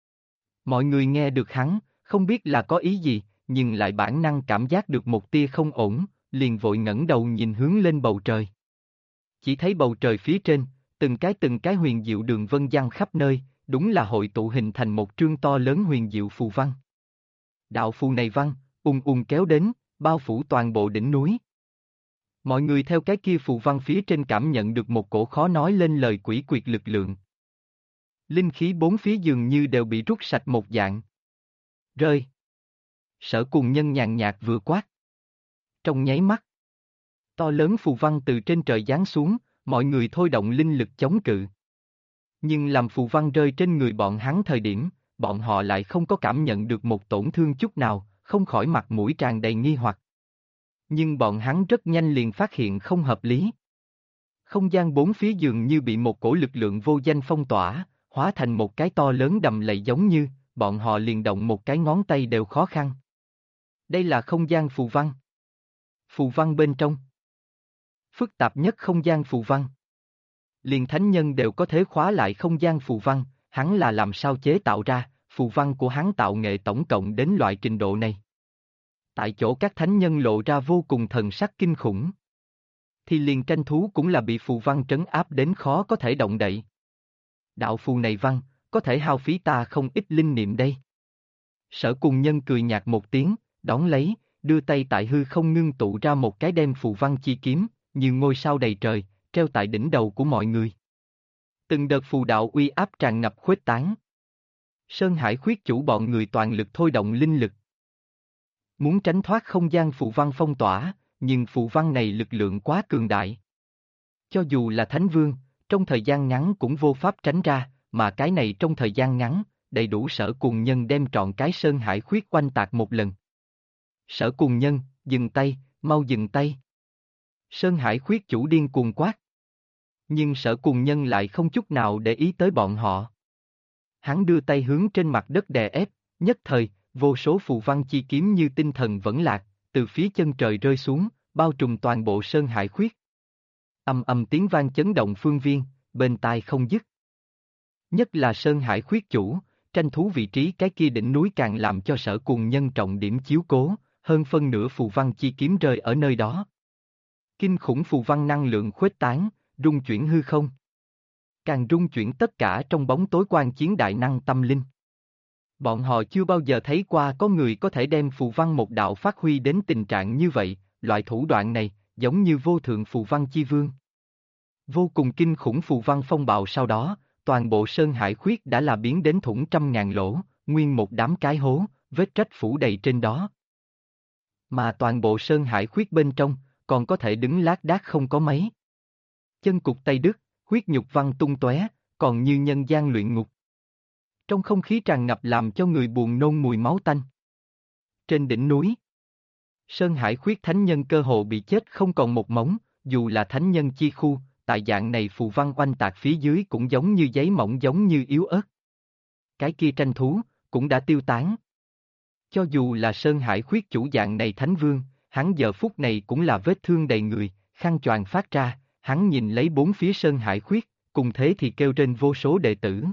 Mọi người nghe được hắn, không biết là có ý gì, nhưng lại bản năng cảm giác được một tia không ổn, liền vội ngẩng đầu nhìn hướng lên bầu trời. Chỉ thấy bầu trời phía trên, từng cái huyền diệu đường vân giăng khắp nơi, đúng là hội tụ hình thành một trương to lớn huyền diệu phù văn. Đạo phù này văn, kéo đến, bao phủ toàn bộ đỉnh núi. Mọi người theo cái kia phù văn phía trên cảm nhận được một cổ khó nói lên lời quỷ quyệt lực lượng. Linh khí bốn phía dường như đều bị rút sạch một dạng. Rơi. Sở Cùng Nhân nhàn nhạt vừa quát. Trong nháy mắt, to lớn phù văn từ trên trời giáng xuống, mọi người thôi động linh lực chống cự. Nhưng làm phù văn rơi trên người bọn hắn thời điểm, bọn họ lại không có cảm nhận được một tổn thương chút nào, không khỏi mặt mũi tràn đầy nghi hoặc. Nhưng bọn hắn rất nhanh liền phát hiện không hợp lý. Không gian bốn phía dường như bị một cổ lực lượng vô danh phong tỏa, hóa thành một cái to lớn đầm lầy giống như, bọn họ liền động một cái ngón tay đều khó khăn. Đây là không gian phù văn. Phù văn bên trong. Phức tạp nhất không gian phù văn. Liền thánh nhân đều có thể khóa lại không gian phù văn, hắn là làm sao chế tạo ra, phù văn của hắn tạo nghệ tổng cộng đến loại trình độ này. Tại chỗ các thánh nhân lộ ra vô cùng thần sắc kinh khủng. Thì liền tranh thú cũng là bị phù văn trấn áp đến khó có thể động đậy. Đạo phù này văn, có thể hao phí ta không ít linh niệm đây. Sở Cùng Nhân cười nhạt một tiếng, đón lấy, đưa tay tại hư không ngưng tụ ra một cái đem phù văn chi kiếm, như ngôi sao đầy trời, treo tại đỉnh đầu của mọi người. Từng đợt phù đạo uy áp tràn ngập khuếch tán. Sơn Hải khuyết chủ bọn người toàn lực thôi động linh lực. Muốn tránh thoát không gian phù văn phong tỏa, nhưng phù văn này lực lượng quá cường đại. Cho dù là Thánh Vương, trong thời gian ngắn cũng vô pháp tránh ra, mà cái này trong thời gian ngắn, đầy đủ Sở Cùng Nhân đem trọn cái Sơn Hải khuyết oanh tạc một lần. Sở Cùng Nhân, dừng tay, mau dừng tay. Sơn Hải khuyết chủ điên cuồng quát. Nhưng Sở Cùng Nhân lại không chút nào để ý tới bọn họ. Hắn đưa tay hướng trên mặt đất đè ép, nhất thời, vô số phù văn chi kiếm như tinh thần vẫn lạc, từ phía chân trời rơi xuống, bao trùm toàn bộ Sơn Hải khuyết. Âm âm tiếng vang chấn động phương viên, bên tai không dứt. Nhất là Sơn Hải khuyết chủ, tranh thú vị trí cái kia đỉnh núi càng làm cho Sở Cùng Nhân trọng điểm chiếu cố, hơn phân nửa phù văn chi kiếm rơi ở nơi đó. Kinh khủng phù văn năng lượng khuếch tán, rung chuyển hư không. Càng rung chuyển tất cả trong bóng tối quan chiến đại năng tâm linh. Bọn họ chưa bao giờ thấy qua có người có thể đem phù văn một đạo phát huy đến tình trạng như vậy, loại thủ đoạn này, giống như vô thượng phù văn chi vương. Vô cùng kinh khủng phù văn phong bạo sau đó, toàn bộ Sơn Hải khuyết đã là biến đến thủng trăm ngàn lỗ, nguyên một đám cái hố, vết rách phủ đầy trên đó. Mà toàn bộ Sơn Hải khuyết bên trong, còn có thể đứng lác đác không có mấy. Chân cụt tay đứt, huyết nhục văng tung tóe, còn như nhân gian luyện ngục. Trong không khí tràn ngập làm cho người buồn nôn mùi máu tanh. Trên đỉnh núi, Sơn Hải khuyết thánh nhân cơ hồ bị chết không còn một mống, dù là thánh nhân chi khu, tại dạng này phù văn oanh tạc phía dưới cũng giống như giấy mỏng giống như yếu ớt. Cái kia tranh thú, cũng đã tiêu tán. Cho dù là Sơn Hải khuyết chủ dạng này thánh vương, hắn giờ phút này cũng là vết thương đầy người, khăn choàng phát ra, hắn nhìn lấy bốn phía Sơn Hải khuyết, cùng thế thì kêu trên vô số đệ tử.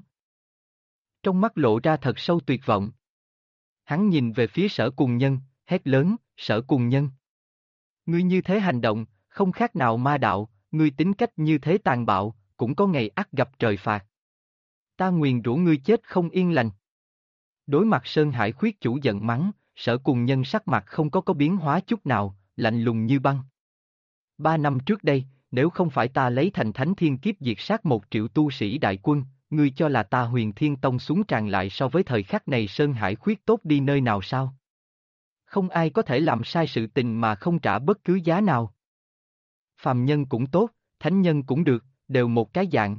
Trong mắt lộ ra thật sâu tuyệt vọng. Hắn nhìn về phía Sở Cùng Nhân, hét lớn, Sở Cùng Nhân. Ngươi như thế hành động, không khác nào ma đạo, ngươi tính cách như thế tàn bạo, cũng có ngày ắt gặp trời phạt. Ta nguyền rủa ngươi chết không yên lành. Đối mặt Sơn Hải khuyết chủ giận mắng, Sở Cùng Nhân sắc mặt không có biến hóa chút nào, lạnh lùng như băng. 3 năm trước đây, nếu không phải ta lấy thành thánh thiên kiếp diệt sát 1 triệu tu sĩ đại quân, ngươi cho là ta Huyền Thiên Tông xuống tràn lại so với thời khắc này Sơn Hải khuyết tốt đi nơi nào sao? Không ai có thể làm sai sự tình mà không trả bất cứ giá nào. Phàm nhân cũng tốt, thánh nhân cũng được, đều một cái dạng.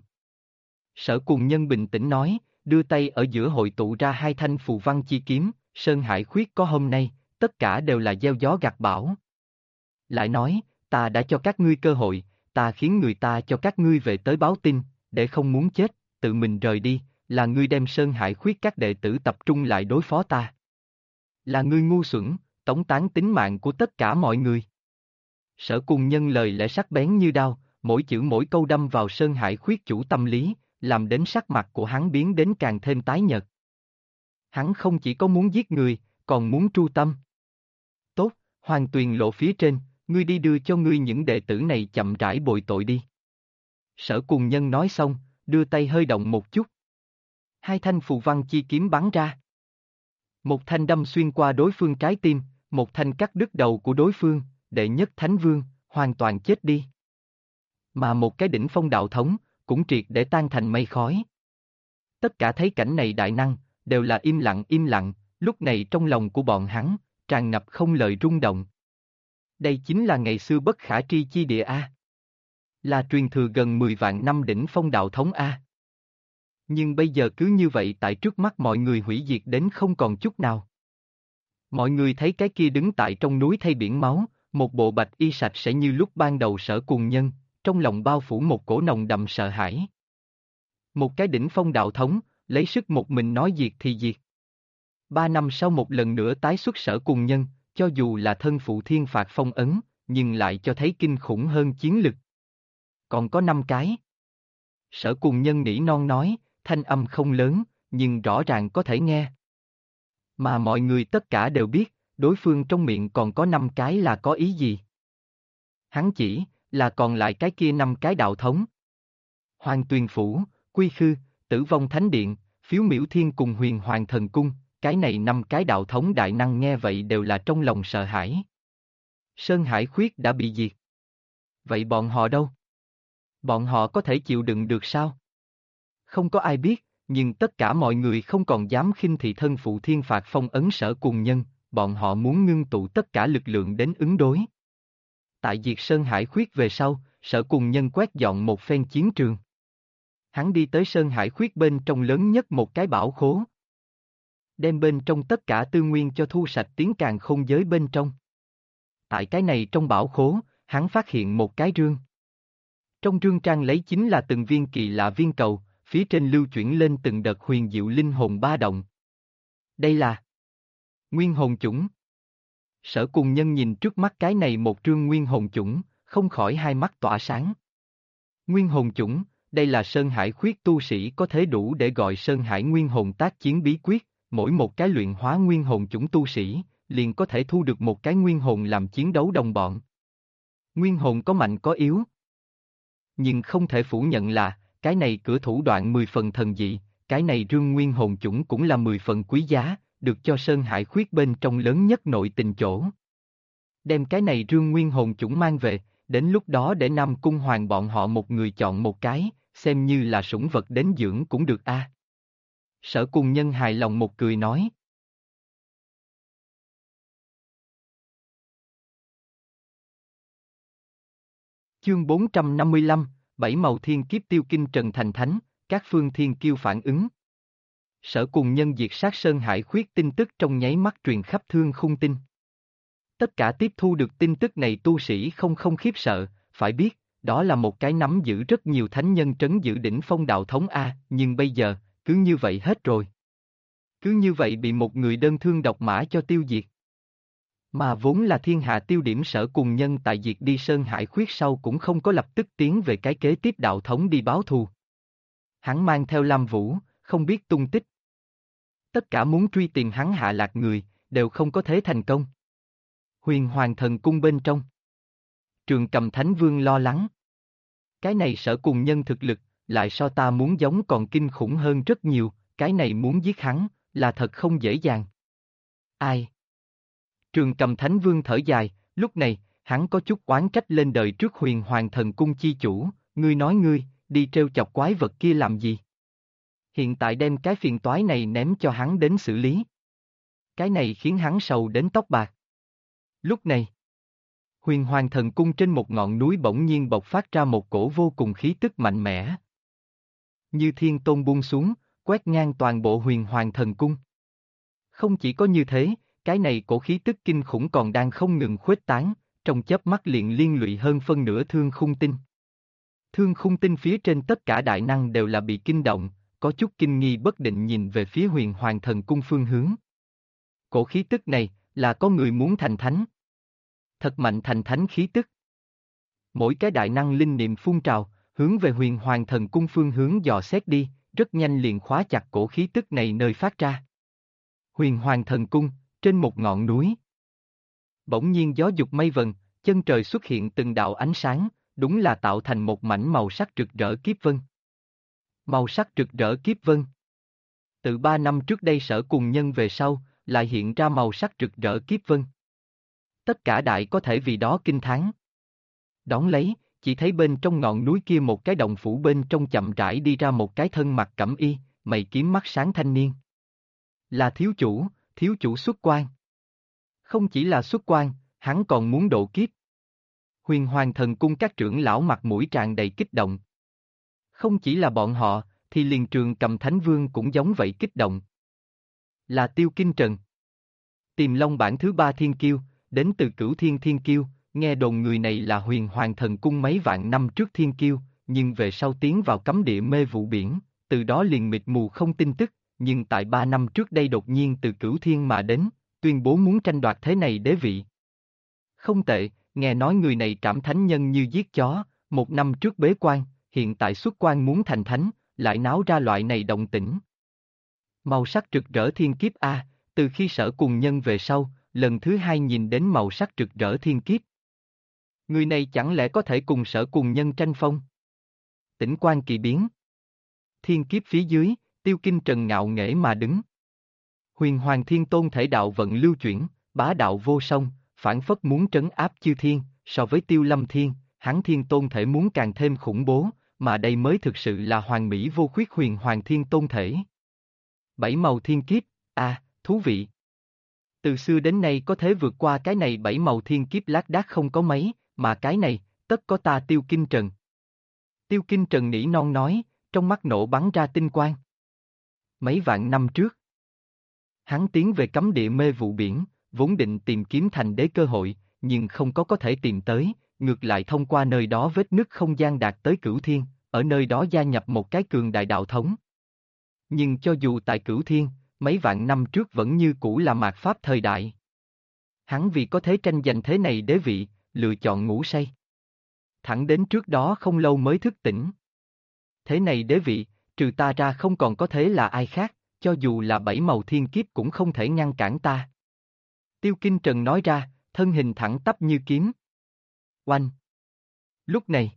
Sở Cùng Nhân bình tĩnh nói, đưa tay ở giữa hội tụ ra 2 thanh phù văn chi kiếm, Sơn Hải khuyết có hôm nay, tất cả đều là gieo gió gặt bão. Lại nói, ta đã cho các ngươi cơ hội, ta khiến người ta cho các ngươi về tới báo tin, để không muốn chết, tự mình rời đi, là ngươi đem Sơn Hải khuyết các đệ tử tập trung lại đối phó ta. Là ngươi ngu xuẩn, tống tán tính mạng của tất cả mọi người. Sở Cùng Nhân lời lẽ sắc bén như đao, mỗi chữ mỗi câu đâm vào Sơn Hải khuyết chủ tâm lý, làm đến sắc mặt của hắn biến đến càng thêm tái nhợt. Hắn không chỉ có muốn giết người, còn muốn tru tâm. Tốt, Hoàng Tuyền lộ phía trên, ngươi đi đưa cho ngươi những đệ tử này chậm rãi bồi tội đi. Sở Cùng Nhân nói xong, đưa tay hơi động một chút. 2 thanh phù văn chi kiếm bắn ra. Một thanh đâm xuyên qua đối phương trái tim, một thanh cắt đứt đầu của đối phương, đệ nhất thánh vương, hoàn toàn chết đi. Mà một cái đỉnh phong đạo thống, cũng triệt để tan thành mây khói. Tất cả thấy cảnh này đại năng, đều là im lặng, lúc này trong lòng của bọn hắn, tràn ngập không lời rung động. Đây chính là ngày xưa bất khả tri chi địa A. Là truyền thừa gần 10 vạn năm đỉnh phong đạo thống A. Nhưng bây giờ cứ như vậy tại trước mắt mọi người hủy diệt đến không còn chút nào. Mọi người thấy cái kia đứng tại trong núi thay biển máu, một bộ bạch y sạch sẽ như lúc ban đầu Sở Cùng Nhân, trong lòng bao phủ một cổ nồng đậm sợ hãi. Một cái đỉnh phong đạo thống, lấy sức một mình nói diệt thì diệt. 3 năm sau một lần nữa tái xuất Sở Cùng Nhân, cho dù là thân phụ thiên phạt phong ấn, nhưng lại cho thấy kinh khủng hơn chiến lực. Còn có 5 cái. Sở Cùng Nhân nỉ non nói, thanh âm không lớn, nhưng rõ ràng có thể nghe. Mà mọi người tất cả đều biết, đối phương trong miệng còn có 5 cái là có ý gì. Hắn chỉ, là còn lại cái kia 5 cái đạo thống. Hoàng Tuyền Phủ, Quy Khư, Tử Vong Thánh Điện, Phiếu Miểu Thiên cùng Huyền Hoàng Thần Cung, cái này 5 cái đạo thống đại năng nghe vậy đều là trong lòng sợ hãi. Sơn Hải khuyết đã bị diệt. Vậy bọn họ đâu? Bọn họ có thể chịu đựng được sao? Không có ai biết, nhưng tất cả mọi người không còn dám khinh thị thân phụ thiên phạt phong ấn Sở Cùng Nhân, bọn họ muốn ngưng tụ tất cả lực lượng đến ứng đối. Tại Diệt Sơn Hải Khuyết về sau, Sở Cùng Nhân quét dọn một phen chiến trường. Hắn đi tới Sơn Hải Khuyết bên trong lớn nhất một cái bảo khố. Đem bên trong tất cả tư nguyên cho thu sạch tiến càn khôn giới bên trong. Tại cái này trong bảo khố, hắn phát hiện một cái rương. Trong rương trang lấy chính là từng viên kỳ lạ viên cầu, phía trên lưu chuyển lên từng đợt huyền diệu linh hồn ba động. Đây là Nguyên hồn chủng. Sở Cùng Nhân nhìn trước mắt cái này một rương nguyên hồn chủng, không khỏi hai mắt tỏa sáng. Nguyên hồn chủng, đây là Sơn Hải Khuyết tu sĩ có thể đủ để gọi Sơn Hải Nguyên hồn tác chiến bí quyết, mỗi một cái luyện hóa nguyên hồn chủng tu sĩ, liền có thể thu được một cái nguyên hồn làm chiến đấu đồng bọn. Nguyên hồn có mạnh có yếu. Nhưng không thể phủ nhận là, cái này cửa thủ đoạn 10 phần thần dị, cái này rương nguyên hồn chủng cũng là 10 phần quý giá, được cho Sơn Hải Khuyết bên trong lớn nhất nội tình chỗ. Đem cái này rương nguyên hồn chủng mang về, đến lúc đó để Nam Cung Hoàng bọn họ một người chọn một cái, xem như là sủng vật đến dưỡng cũng được a. Sở Cùng Nhân hài lòng một cười nói. Chương 455, Bảy màu thiên kiếp tiêu kinh Trần thành thánh, các phương thiên kiêu phản ứng. Sở Cùng Nhân diệt sát Sơn Hải Khuyết tin tức trong nháy mắt truyền khắp Thương Khung Tinh. Tất cả tiếp thu được tin tức này tu sĩ không khiếp sợ, phải biết, đó là một cái nắm giữ rất nhiều thánh nhân trấn giữ đỉnh phong đạo thống A, nhưng bây giờ, cứ như vậy hết rồi. Cứ như vậy bị một người đơn thương độc mã cho tiêu diệt. Mà vốn là thiên hạ tiêu điểm Sở Cùng Nhân tại diệt đi Sơn Hải Khuyết sau cũng không có lập tức tiến về cái kế tiếp đạo thống đi báo thù. Hắn mang theo Lam Vũ, không biết tung tích. Tất cả muốn truy tìm hắn hạ lạc người, đều không có thế thành công. Huyền Hoàng Thần Cung bên trong. Trường Cầm Thánh Vương lo lắng. Cái này Sở Cùng Nhân thực lực, lại so ta muốn giống còn kinh khủng hơn rất nhiều, cái này muốn giết hắn, là thật không dễ dàng. Ai? Trường Cầm Thánh Vương thở dài, lúc này, hắn có chút oán trách lên đời trước Huyền Hoàng Thần Cung chi chủ, ngươi nói ngươi, đi trêu chọc quái vật kia làm gì? Hiện tại đem cái phiền toái này ném cho hắn đến xử lý. Cái này khiến hắn sầu đến tóc bạc. Lúc này, Huyền Hoàng Thần Cung trên một ngọn núi bỗng nhiên bộc phát ra một cổ vô cùng khí tức mạnh mẽ. Như thiên tôn buông xuống, quét ngang toàn bộ Huyền Hoàng Thần Cung. Không chỉ có như thế, cái này cổ khí tức kinh khủng còn đang không ngừng khuếch tán, trong chớp mắt liền liên lụy hơn phân nửa Thương Khung Tinh. Thương Khung Tinh phía trên tất cả đại năng đều là bị kinh động, có chút kinh nghi bất định nhìn về phía Huyền Hoàng Thần Cung phương hướng. Cổ khí tức này, là có người muốn thành thánh. Thật mạnh thành thánh khí tức. Mỗi cái đại năng linh niệm phun trào, hướng về Huyền Hoàng Thần Cung phương hướng dò xét đi, rất nhanh liền khóa chặt cổ khí tức này nơi phát ra. Huyền Hoàng Thần Cung, trên một ngọn núi. Bỗng nhiên gió dục mây vần, chân trời xuất hiện từng đạo ánh sáng, đúng là tạo thành một mảnh màu sắc rực rỡ kiếp vân. Màu sắc rực rỡ kiếp vân. Từ 3 năm trước đây Sở Cùng Nhân về sau, lại hiện ra màu sắc rực rỡ kiếp vân. Tất cả đại có thể vì đó kinh thán. Đón lấy, chỉ thấy bên trong ngọn núi kia một cái động phủ bên trong chậm rãi đi ra một cái thân mặc cẩm y, mày kiếm mắt sáng thanh niên. Là thiếu chủ xuất quan. Không chỉ là xuất quan, hắn còn muốn độ kiếp. Huyền Hoàng Thần Cung các trưởng lão mặt mũi tràn đầy kích động. Không chỉ là bọn họ, thì liền Trường Cầm Thánh Vương cũng giống vậy kích động. Là Tiêu Kinh Trần. Tiềm Long bản thứ 3 thiên kiêu, đến từ Cửu Thiên Thiên Kiêu, nghe đồn người này là Huyền Hoàng Thần Cung mấy vạn năm trước thiên kiêu, nhưng về sau tiến vào cấm địa mê vụ biển, từ đó liền mịt mù không tin tức, nhưng tại 3 năm trước đây đột nhiên từ Cửu Thiên mà đến, tuyên bố muốn tranh đoạt thế này đế vị. Không tệ, nghe nói người này trảm thánh nhân như giết chó, 1 năm trước bế quan, hiện tại xuất quan muốn thành thánh, lại náo ra loại này động tĩnh. Màu sắc rực rỡ thiên kiếp a, từ khi Sở Cùng Nhân về sau, lần thứ 2 nhìn đến màu sắc rực rỡ thiên kiếp. Người này chẳng lẽ có thể cùng Sở Cùng Nhân tranh phong? Tỉnh quan kỳ biến. Thiên kiếp phía dưới, Tiêu Kinh Trần ngạo nghễ mà đứng. Huyền Hoàng Thiên Tôn thể đạo vận lưu chuyển, bá đạo vô song, phản phất muốn trấn áp chư thiên, so với Tiêu Lâm Thiên, hắn Thiên Tôn thể muốn càng thêm khủng bố, mà đây mới thực sự là hoàn mỹ vô khuyết huyền hoàng thiên tôn thể. Bảy màu thiên kiếp, thú vị. Từ xưa đến nay có thể vượt qua cái này bảy màu thiên kiếp lác đác không có mấy, mà cái này, tất có ta Tiêu Kinh Trần. Tiêu Kinh Trần nỉ non nói, trong mắt nổ bắn ra tinh quang. Mấy vạn năm trước, hắn tiến về cấm địa mê vụ biển, vốn định tìm kiếm thành đế cơ hội, nhưng không có thể tìm tới, ngược lại thông qua nơi đó vết nứt không gian đạt tới Cửu Thiên, ở nơi đó gia nhập một cái cường đại đạo thống. Nhưng cho dù tại Cửu Thiên, mấy vạn năm trước vẫn như cũ là mạt Pháp thời đại. Hắn vì có thể tranh giành thế này đế vị, lựa chọn ngủ say. Thẳng đến trước đó không lâu mới thức tỉnh. Thế này đế vị, trừ ta ra không còn có thế là ai khác, cho dù là bảy màu thiên kiếp cũng không thể ngăn cản ta. Tiêu Kinh Trần nói ra, thân hình thẳng tắp như kiếm. Oanh! Lúc này,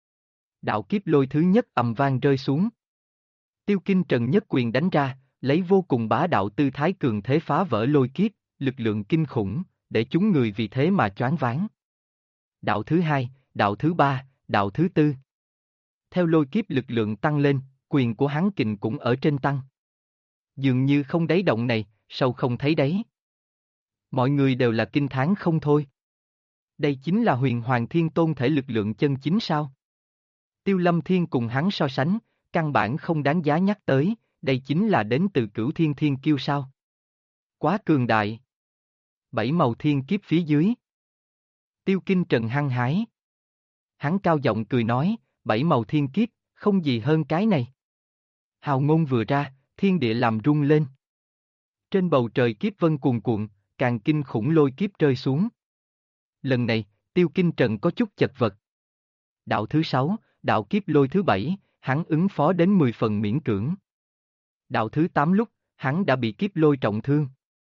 đạo kiếp lôi thứ nhất ầm vang rơi xuống. Tiêu Kinh Trần nhất quyền đánh ra, lấy vô cùng bá đạo tư thái cường thế phá vỡ lôi kiếp, lực lượng kinh khủng, để chúng người vì thế mà choáng váng. Đạo thứ hai, đạo thứ ba, đạo thứ tư. Theo lôi kiếp lực lượng tăng lên, quyền của hắn kình cũng ở trên tăng. Dường như không đáy động này, sâu không thấy đáy. Mọi người đều là kinh thán không thôi. Đây chính là huyền hoàng thiên tôn thể lực lượng chân chính sao? Tiêu Lâm Thiên cùng hắn so sánh, căn bản không đáng giá nhắc tới, đây chính là đến từ Cửu Thiên Thiên Kiêu sao? Quá cường đại. Bảy màu thiên kiếp phía dưới. Tiêu Kinh Trần hăng hái. Hắn cao giọng cười nói, bảy màu thiên kiếp, không gì hơn cái này. Hào ngôn vừa ra, thiên địa làm rung lên. Trên bầu trời kiếp vân cuồn cuộn, càng kinh khủng lôi kiếp rơi xuống. Lần này, Tiêu Kinh Trần có chút chật vật. Đạo thứ sáu, đạo kiếp lôi thứ bảy, hắn ứng phó đến 10 phần miễn cưỡng. Đạo thứ 8 lúc, hắn đã bị kiếp lôi trọng thương.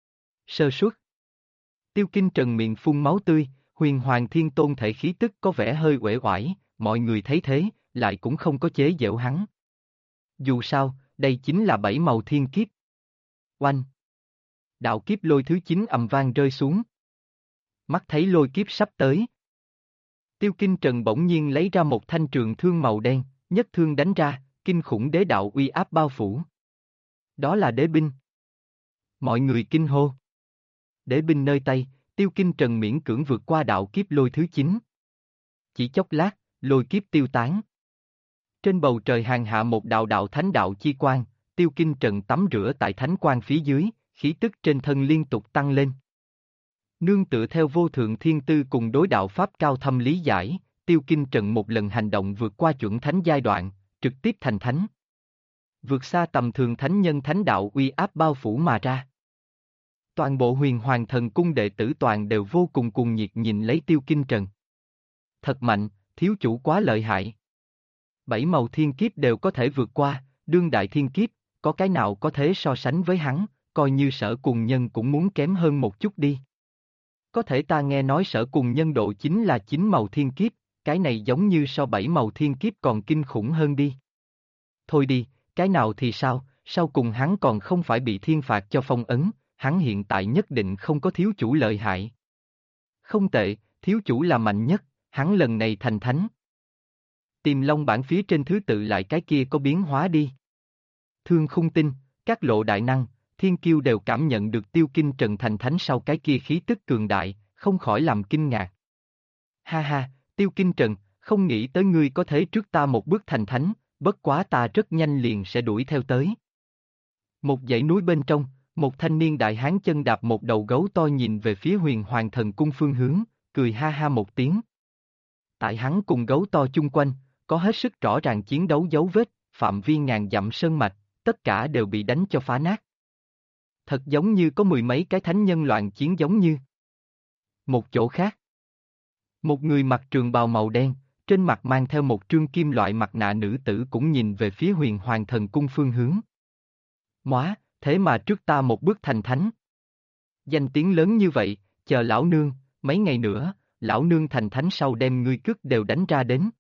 Sơ suất. Tiêu Kinh Trần miệng phun máu tươi, huyền hoàng thiên tôn thể khí tức có vẻ hơi uể oải, mọi người thấy thế, lại cũng không có chế giễu hắn. Dù sao, đây chính là bảy màu thiên kiếp. Oanh! Đạo kiếp lôi thứ 9 ầm vang rơi xuống. Mắt thấy lôi kiếp sắp tới. Tiêu Kinh Trần bỗng nhiên lấy ra một thanh trường thương màu đen, nhất thương đánh ra, kinh khủng đế đạo uy áp bao phủ. Đó là đế binh. Mọi người kinh hô. Đế binh nơi tay, Tiêu Kinh Trần miễn cưỡng vượt qua đạo kiếp lôi thứ 9. Chỉ chốc lát, lôi kiếp tiêu tán. Trên bầu trời hàng hạ một đạo đạo thánh đạo chi quang, Tiêu Kinh Trần tắm rửa tại thánh quang phía dưới, khí tức trên thân liên tục tăng lên. Nương tựa theo vô thượng thiên tư cùng đối đạo pháp cao thâm lý giải, Tiêu Kinh Trần một lần hành động vượt qua chuẩn thánh giai đoạn, trực tiếp thành thánh. Vượt xa tầm thường thánh nhân thánh đạo uy áp bao phủ mà ra. Toàn bộ huyền hoàng thần cung đệ tử toàn đều vô cùng cuồng nhiệt nhìn lấy Tiêu Kinh Trần. Thật mạnh, thiếu chủ quá lợi hại. Bảy màu thiên kiếp đều có thể vượt qua, đương đại thiên kiếp, có cái nào có thể so sánh với hắn, coi như Sở Cùng Nhân cũng muốn kém hơn một chút đi. Có thể ta nghe nói Sở Cùng Nhân độ chính là 9 màu thiên kiếp, cái này giống như so bảy màu thiên kiếp còn kinh khủng hơn đi. Thôi đi, cái nào thì sao, sau cùng hắn còn không phải bị thiên phạt cho phong ấn, hắn hiện tại nhất định không có thiếu chủ lợi hại. Không tệ, thiếu chủ là mạnh nhất, hắn lần này thành thánh. Tìm Long bản phía trên thứ tự lại cái kia có biến hóa đi. Thương Khung Tinh, các lộ đại năng, thiên kiêu đều cảm nhận được Tiêu Kinh Trần thành thánh sau cái kia khí tức cường đại, không khỏi làm kinh ngạc. Ha ha, Tiêu Kinh Trần, không nghĩ tới ngươi có thể trước ta một bước thành thánh, bất quá ta rất nhanh liền sẽ đuổi theo tới. Một dãy núi bên trong, một thanh niên đại hán chân đạp một đầu gấu to nhìn về phía huyền hoàng thần cung phương hướng, cười ha ha một tiếng. Tại hắn cùng gấu to chung quanh, có hết sức rõ ràng chiến đấu dấu vết, phạm vi ngàn dặm sơn mạch, tất cả đều bị đánh cho phá nát. Thật giống như có mười mấy cái thánh nhân loạn chiến giống như. Một chỗ khác. Một người mặc trường bào màu đen, trên mặt mang theo một trương kim loại mặt nạ nữ tử cũng nhìn về phía huyền hoàng thần cung phương hướng. Móa, thế mà trước ta một bước thành thánh. Danh tiếng lớn như vậy, chờ lão nương, mấy ngày nữa, lão nương thành thánh sau đem ngươi cước đều đánh ra đến.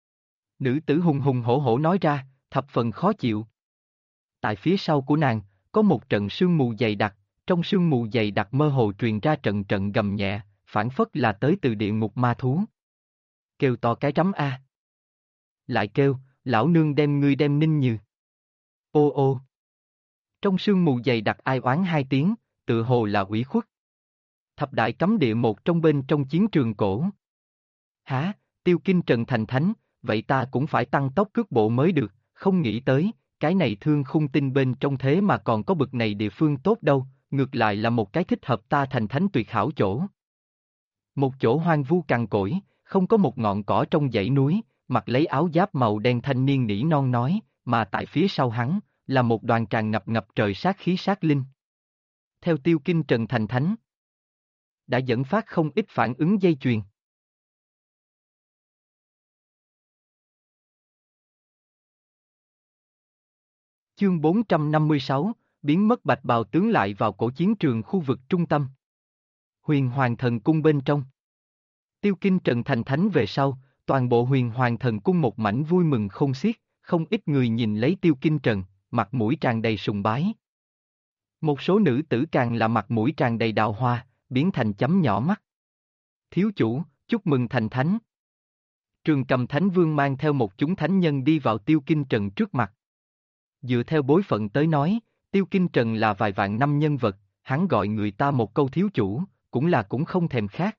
Nữ tử hùng hùng hổ hổ nói ra, thập phần khó chịu. Tại phía sau của nàng, có một trận sương mù dày đặc, trong sương mù dày đặc mơ hồ truyền ra trận trận gầm nhẹ, phảng phất là tới từ địa ngục ma thú. Kêu to cái rắm a. Lại kêu, lão nương đem ngươi đem ninh như. Ô ô. Trong sương mù dày đặc ai oán hai tiếng, tự hồ là ủy khuất. Thập đại cấm địa một trong bên trong chiến trường cổ. Hả, Tiêu Kinh Trần thành thánh, vậy ta cũng phải tăng tốc cước bộ mới được, không nghĩ tới, cái này thương khung tinh bên trong thế mà còn có bực này địa phương tốt đâu, ngược lại là một cái thích hợp ta thành thánh tuyệt hảo chỗ. Một chỗ hoang vu cằn cỗi, không có một ngọn cỏ trong dãy núi, mặc lấy áo giáp màu đen thanh niên nỉ non nói, mà tại phía sau hắn, là một đoàn tràn ngập ngập trời sát khí sát linh. Theo Tiêu Kinh Trần thành thánh, đã dẫn phát không ít phản ứng dây chuyền. Chương 456, biến mất Bạch Bào tướng lại vào cổ chiến trường khu vực trung tâm. Huyền Hoàng Thần Cung bên trong. Tiêu Kinh Trần thành thánh về sau, toàn bộ Huyền Hoàng Thần Cung một mảnh vui mừng không xiết, không ít người nhìn lấy Tiêu Kinh Trần, mặt mũi tràn đầy sùng bái. Một số nữ tử càng là mặt mũi tràn đầy đào hoa, biến thành chấm nhỏ mắt. Thiếu chủ, chúc mừng thành thánh. Trường Cầm Thánh Vương mang theo một chúng thánh nhân đi vào Tiêu Kinh Trần trước mặt. Dựa theo bối phận tới nói, Tiêu Kinh Trần là vài vạn năm nhân vật, hắn gọi người ta một câu thiếu chủ, cũng không thèm khác.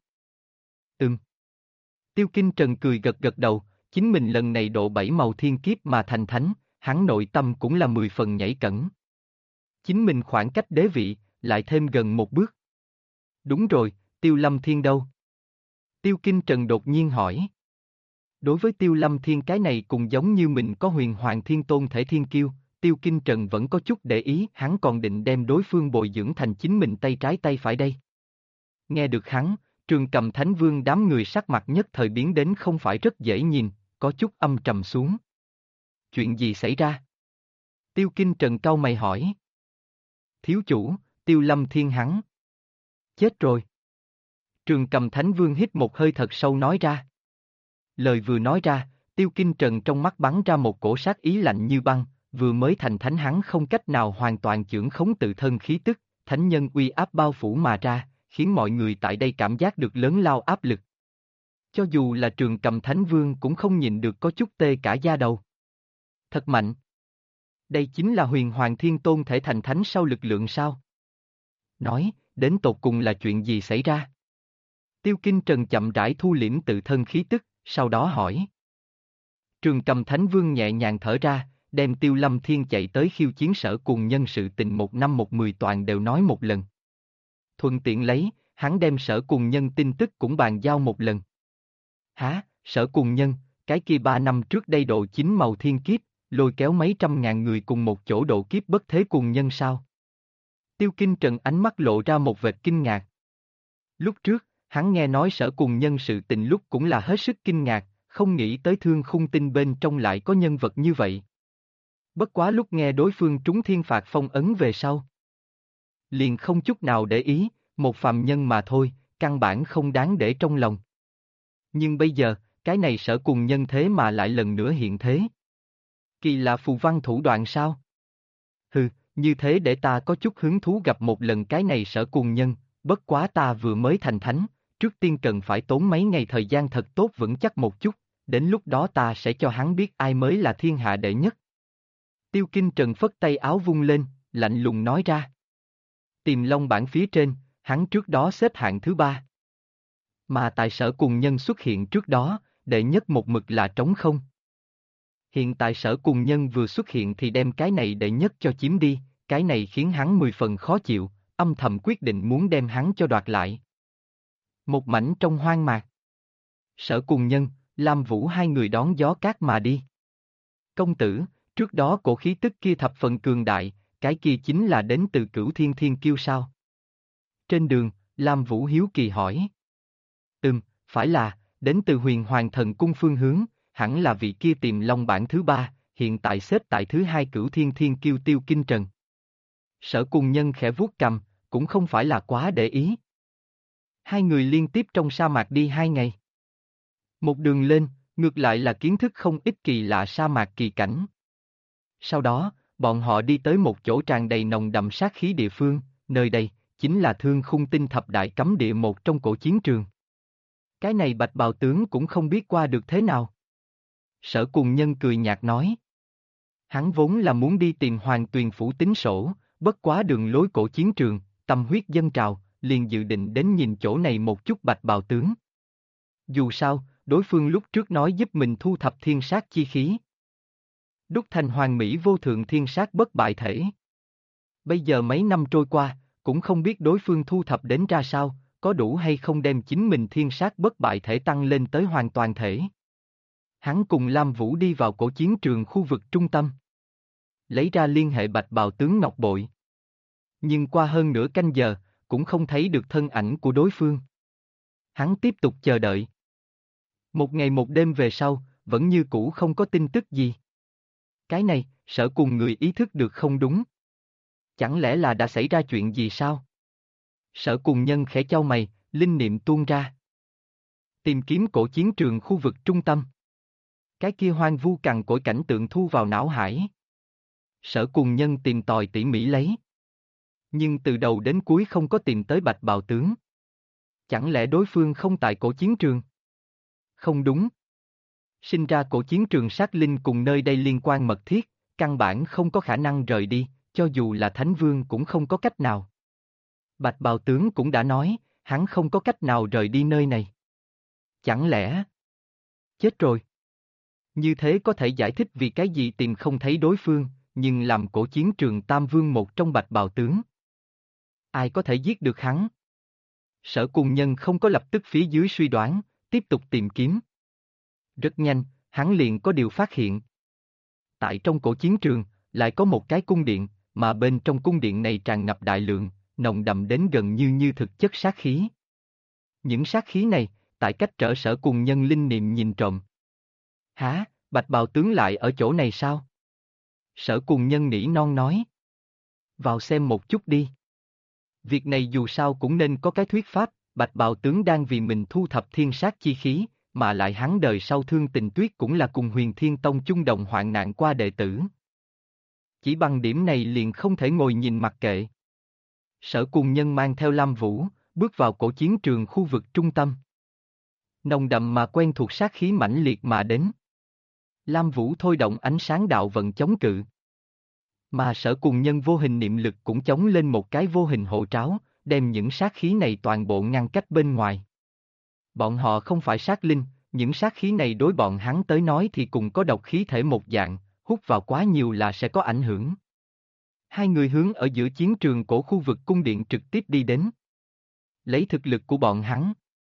Tiêu Kinh Trần cười gật gật đầu, chính mình lần này độ 7 màu thiên kiếp mà thành thánh, hắn nội tâm cũng là 10 phần nhảy cẫng. Chính mình khoảng cách đế vị, lại thêm gần một bước. Đúng rồi, Tiêu Lâm Thiên đâu? Tiêu Kinh Trần đột nhiên hỏi. Đối với Tiêu Lâm Thiên cái này cũng giống như mình có huyền hoàng thiên tôn thể thiên kiêu, Tiêu Kinh Trần vẫn có chút để ý, hắn còn định đem đối phương bồi dưỡng thành chính mình tay trái tay phải đây. Nghe được hắn, Trường Cầm Thánh Vương đám người sắc mặt nhất thời biến đến không phải rất dễ nhìn, có chút âm trầm xuống. Chuyện gì xảy ra? Tiêu Kinh Trần cau mày hỏi. Thiếu chủ, Tiêu Lâm Thiên hắn. Chết rồi. Trường Cầm Thánh Vương hít một hơi thật sâu nói ra. Lời vừa nói ra, Tiêu Kinh Trần trong mắt bắn ra một cổ sát ý lạnh như băng, vừa mới thành thánh hắn không cách nào hoàn toàn chưởng khống tự thân khí tức, thánh nhân uy áp bao phủ mà ra, khiến mọi người tại đây cảm giác được lớn lao áp lực. Cho dù là Trường Cầm Thánh Vương cũng không nhìn được có chút tê cả da đầu. Thật mạnh. Đây chính là huyền hoàng thiên tôn thể thành thánh sau lực lượng sao? Nói, đến tột cùng là chuyện gì xảy ra? Tiêu Kinh Trần chậm rãi thu liễm tự thân khí tức, sau đó hỏi. Trường Cầm Thánh Vương nhẹ nhàng thở ra, đem Tiêu Lâm Thiên chạy tới khiêu chiến Sở Cùng Nhân sự tình 1 năm 10 toàn đều nói một lần. Thuận tiện lấy, hắn đem Sở Cùng Nhân tin tức cũng bàn giao một lần. Hả, Sở Cùng Nhân, cái kia 3 năm trước đây độ 9 màu thiên kiếp, lôi kéo mấy trăm ngàn người cùng một chỗ độ kiếp bất thế cùng nhân sao? Tiêu Kinh Trần ánh mắt lộ ra một vệt kinh ngạc. Lúc trước, hắn nghe nói Sở Cùng Nhân sự tình lúc cũng là hết sức kinh ngạc, không nghĩ tới Thương Khung Tinh bên trong lại có nhân vật như vậy. Bất quá lúc nghe đối phương trúng thiên phạt phong ấn về sau, liền không chút nào để ý, một phàm nhân mà thôi, căn bản không đáng để trong lòng. Nhưng bây giờ, cái này Sở Cùng Nhân thế mà lại lần nữa hiện thế. Kỳ lạ phù văn thủ đoạn sao? Hừ, như thế để ta có chút hứng thú gặp một lần cái này Sở Cùng Nhân, bất quá ta vừa mới thành thánh, trước tiên cần phải tốn mấy ngày thời gian thật tốt vững chắc một chút, đến lúc đó ta sẽ cho hắn biết ai mới là thiên hạ đệ nhất. Tiêu Kinh Trần phất tay áo vung lên, lạnh lùng nói ra. Tiềm Long bảng phía trên, hắn trước đó xếp hạng thứ 3. Mà tại Sở Cùng Nhân xuất hiện trước đó, đệ nhất một mực là trống không. Hiện tại Sở Cùng Nhân vừa xuất hiện thì đem cái này đệ nhất cho chiếm đi, cái này khiến hắn 10 phần khó chịu, âm thầm quyết định muốn đem hắn cho đoạt lại. Một mảnh trong hoang mạc. Sở Cùng Nhân, Lam Vũ hai người đón gió cát mà đi. Công tử, trước đó cổ khí tức kia thập phần cường đại, cái kia chính là đến từ Cửu Thiên Thiên Kiêu sao? Trên đường, Lam Vũ hiếu kỳ hỏi. Phải là, đến từ Huyền Hoàng Thần Cung phương hướng, hẳn là vị kia Tiềm Long bảng thứ 3, hiện tại xếp tại thứ 2 Cửu Thiên Thiên Kiêu Tiêu Kinh Trần. Sở Cùng Nhân khẽ vuốt cằm, cũng không phải là quá để ý. Hai người liên tiếp trong sa mạc đi 2 ngày. Một đường lên, ngược lại là kiến thức không ít kỳ lạ sa mạc kỳ cảnh. Sau đó, bọn họ đi tới một chỗ tràn đầy nồng đậm sát khí địa phương, nơi đây, chính là Thương Khung Tinh thập đại cấm địa một trong cổ chiến trường. Cái này Bạch Bào tướng cũng không biết qua được thế nào. Sở Cùng Nhân cười nhạt nói. Hắn vốn là muốn đi tìm Hoàng Tuyền Phủ tính sổ, bất quá đường lối cổ chiến trường, tâm huyết dân trào, liền dự định đến nhìn chỗ này một chút Bạch Bào tướng. Dù sao, đối phương lúc trước nói giúp mình thu thập thiên sát chi khí. Đúc thành hoàn mỹ vô thượng thiên sát bất bại thể. Bây giờ mấy năm trôi qua, cũng không biết đối phương thu thập đến ra sao, có đủ hay không đem chính mình thiên sát bất bại thể tăng lên tới hoàn toàn thể. Hắn cùng Lam Vũ đi vào cổ chiến trường khu vực trung tâm. Lấy ra liên hệ Bạch Bào tướng ngọc bội. Nhưng qua hơn nửa canh giờ, cũng không thấy được thân ảnh của đối phương. Hắn tiếp tục chờ đợi. Một ngày một đêm về sau, vẫn như cũ không có tin tức gì. Cái này, Sở Cùng người ý thức được không đúng. Chẳng lẽ là đã xảy ra chuyện gì sao? Sở Cùng Nhân khẽ chau mày, linh niệm tuôn ra. Tìm kiếm cổ chiến trường khu vực trung tâm. Cái kia hoang vu cằn cỗi cảnh tượng thu vào não hải. Sở Cùng Nhân tìm tòi tỉ mỉ lấy. Nhưng từ đầu đến cuối không có tìm tới Bạch Bào tướng. Chẳng lẽ đối phương không tại cổ chiến trường? Không đúng. Sinh ra cổ chiến trường sát linh cùng nơi đây liên quan mật thiết, căn bản không có khả năng rời đi, cho dù là Thánh Vương cũng không có cách nào. Bạch Bào tướng cũng đã nói, hắn không có cách nào rời đi nơi này. Chẳng lẽ... Chết rồi. Như thế có thể giải thích vì cái gì tìm không thấy đối phương, nhưng làm cổ chiến trường Tam Vương một trong Bạch Bào tướng. Ai có thể giết được hắn? Sở Cùng Nhân không có lập tức phía dưới suy đoán, tiếp tục tìm kiếm. Rất nhanh, hắn liền có điều phát hiện. Tại trong cổ chiến trường, lại có một cái cung điện, mà bên trong cung điện này tràn ngập đại lượng, nồng đậm đến gần như thực chất sát khí. Những sát khí này, tại cách trở Sở Cùng Nhân linh niệm nhìn trộm. Hả, Bạch Bào tướng lại ở chỗ này sao? Sở Cùng Nhân nỉ non nói. Vào xem một chút đi. Việc này dù sao cũng nên có cái thuyết pháp, Bạch Bào tướng đang vì mình thu thập thiên sát chi khí, mà lại hắn đời sau Thương Tình Tuyết cũng là cùng Huyền Thiên Tông chung đồng hoạn nạn qua đệ tử. Chỉ bằng điểm này liền không thể ngồi nhìn mặc kệ. Sở Cùng Nhân mang theo Lam Vũ, bước vào cổ chiến trường khu vực trung tâm. Nồng đậm mà quen thuộc sát khí mãnh liệt mà đến. Lam Vũ thôi động ánh sáng đạo vận chống cự. Mà Sở Cùng Nhân vô hình niệm lực cũng chống lên một cái vô hình hộ tráo, đem những sát khí này toàn bộ ngăn cách bên ngoài. Bọn họ không phải sát linh, những sát khí này đối bọn hắn tới nói thì cùng có độc khí thể một dạng, hút vào quá nhiều là sẽ có ảnh hưởng. Hai người hướng ở giữa chiến trường cổ khu vực cung điện trực tiếp đi đến. Lấy thực lực của bọn hắn.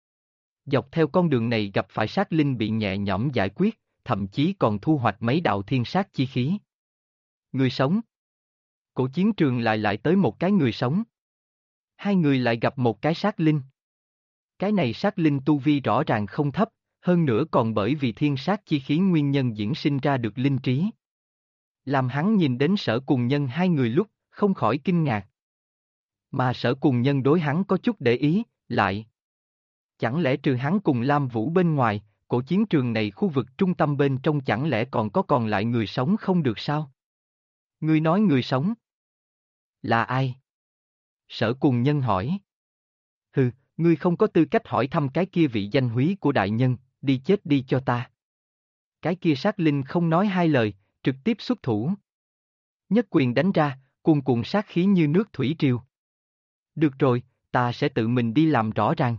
Dọc theo con đường này gặp phải sát linh bị nhẹ nhõm giải quyết, thậm chí còn thu hoạch mấy đạo thiên sát chi khí. Người sống. Cổ chiến trường lại tới một cái người sống. Hai người lại gặp một cái sát linh. Cái này sát linh tu vi rõ ràng không thấp, hơn nữa còn bởi vì thiên sát chi khí nguyên nhân diễn sinh ra được linh trí. Làm hắn nhìn đến Sở Cùng Nhân hai người lúc, không khỏi kinh ngạc. Mà Sở Cùng Nhân đối hắn có chút để ý, lại. Chẳng lẽ trừ hắn cùng Lam Vũ bên ngoài, cổ chiến trường này khu vực trung tâm bên trong chẳng lẽ còn lại người sống không được sao? Ngươi nói người sống? Là ai? Sở Cùng Nhân hỏi. Hừ, ngươi không có tư cách hỏi thăm cái kia vị danh húy của đại nhân, đi chết đi cho ta. Cái kia sát linh không nói hai lời, trực tiếp xuất thủ. Nhất quyền đánh ra, cuồn cuộn sát khí như nước thủy triều. Được rồi, ta sẽ tự mình đi làm rõ ràng.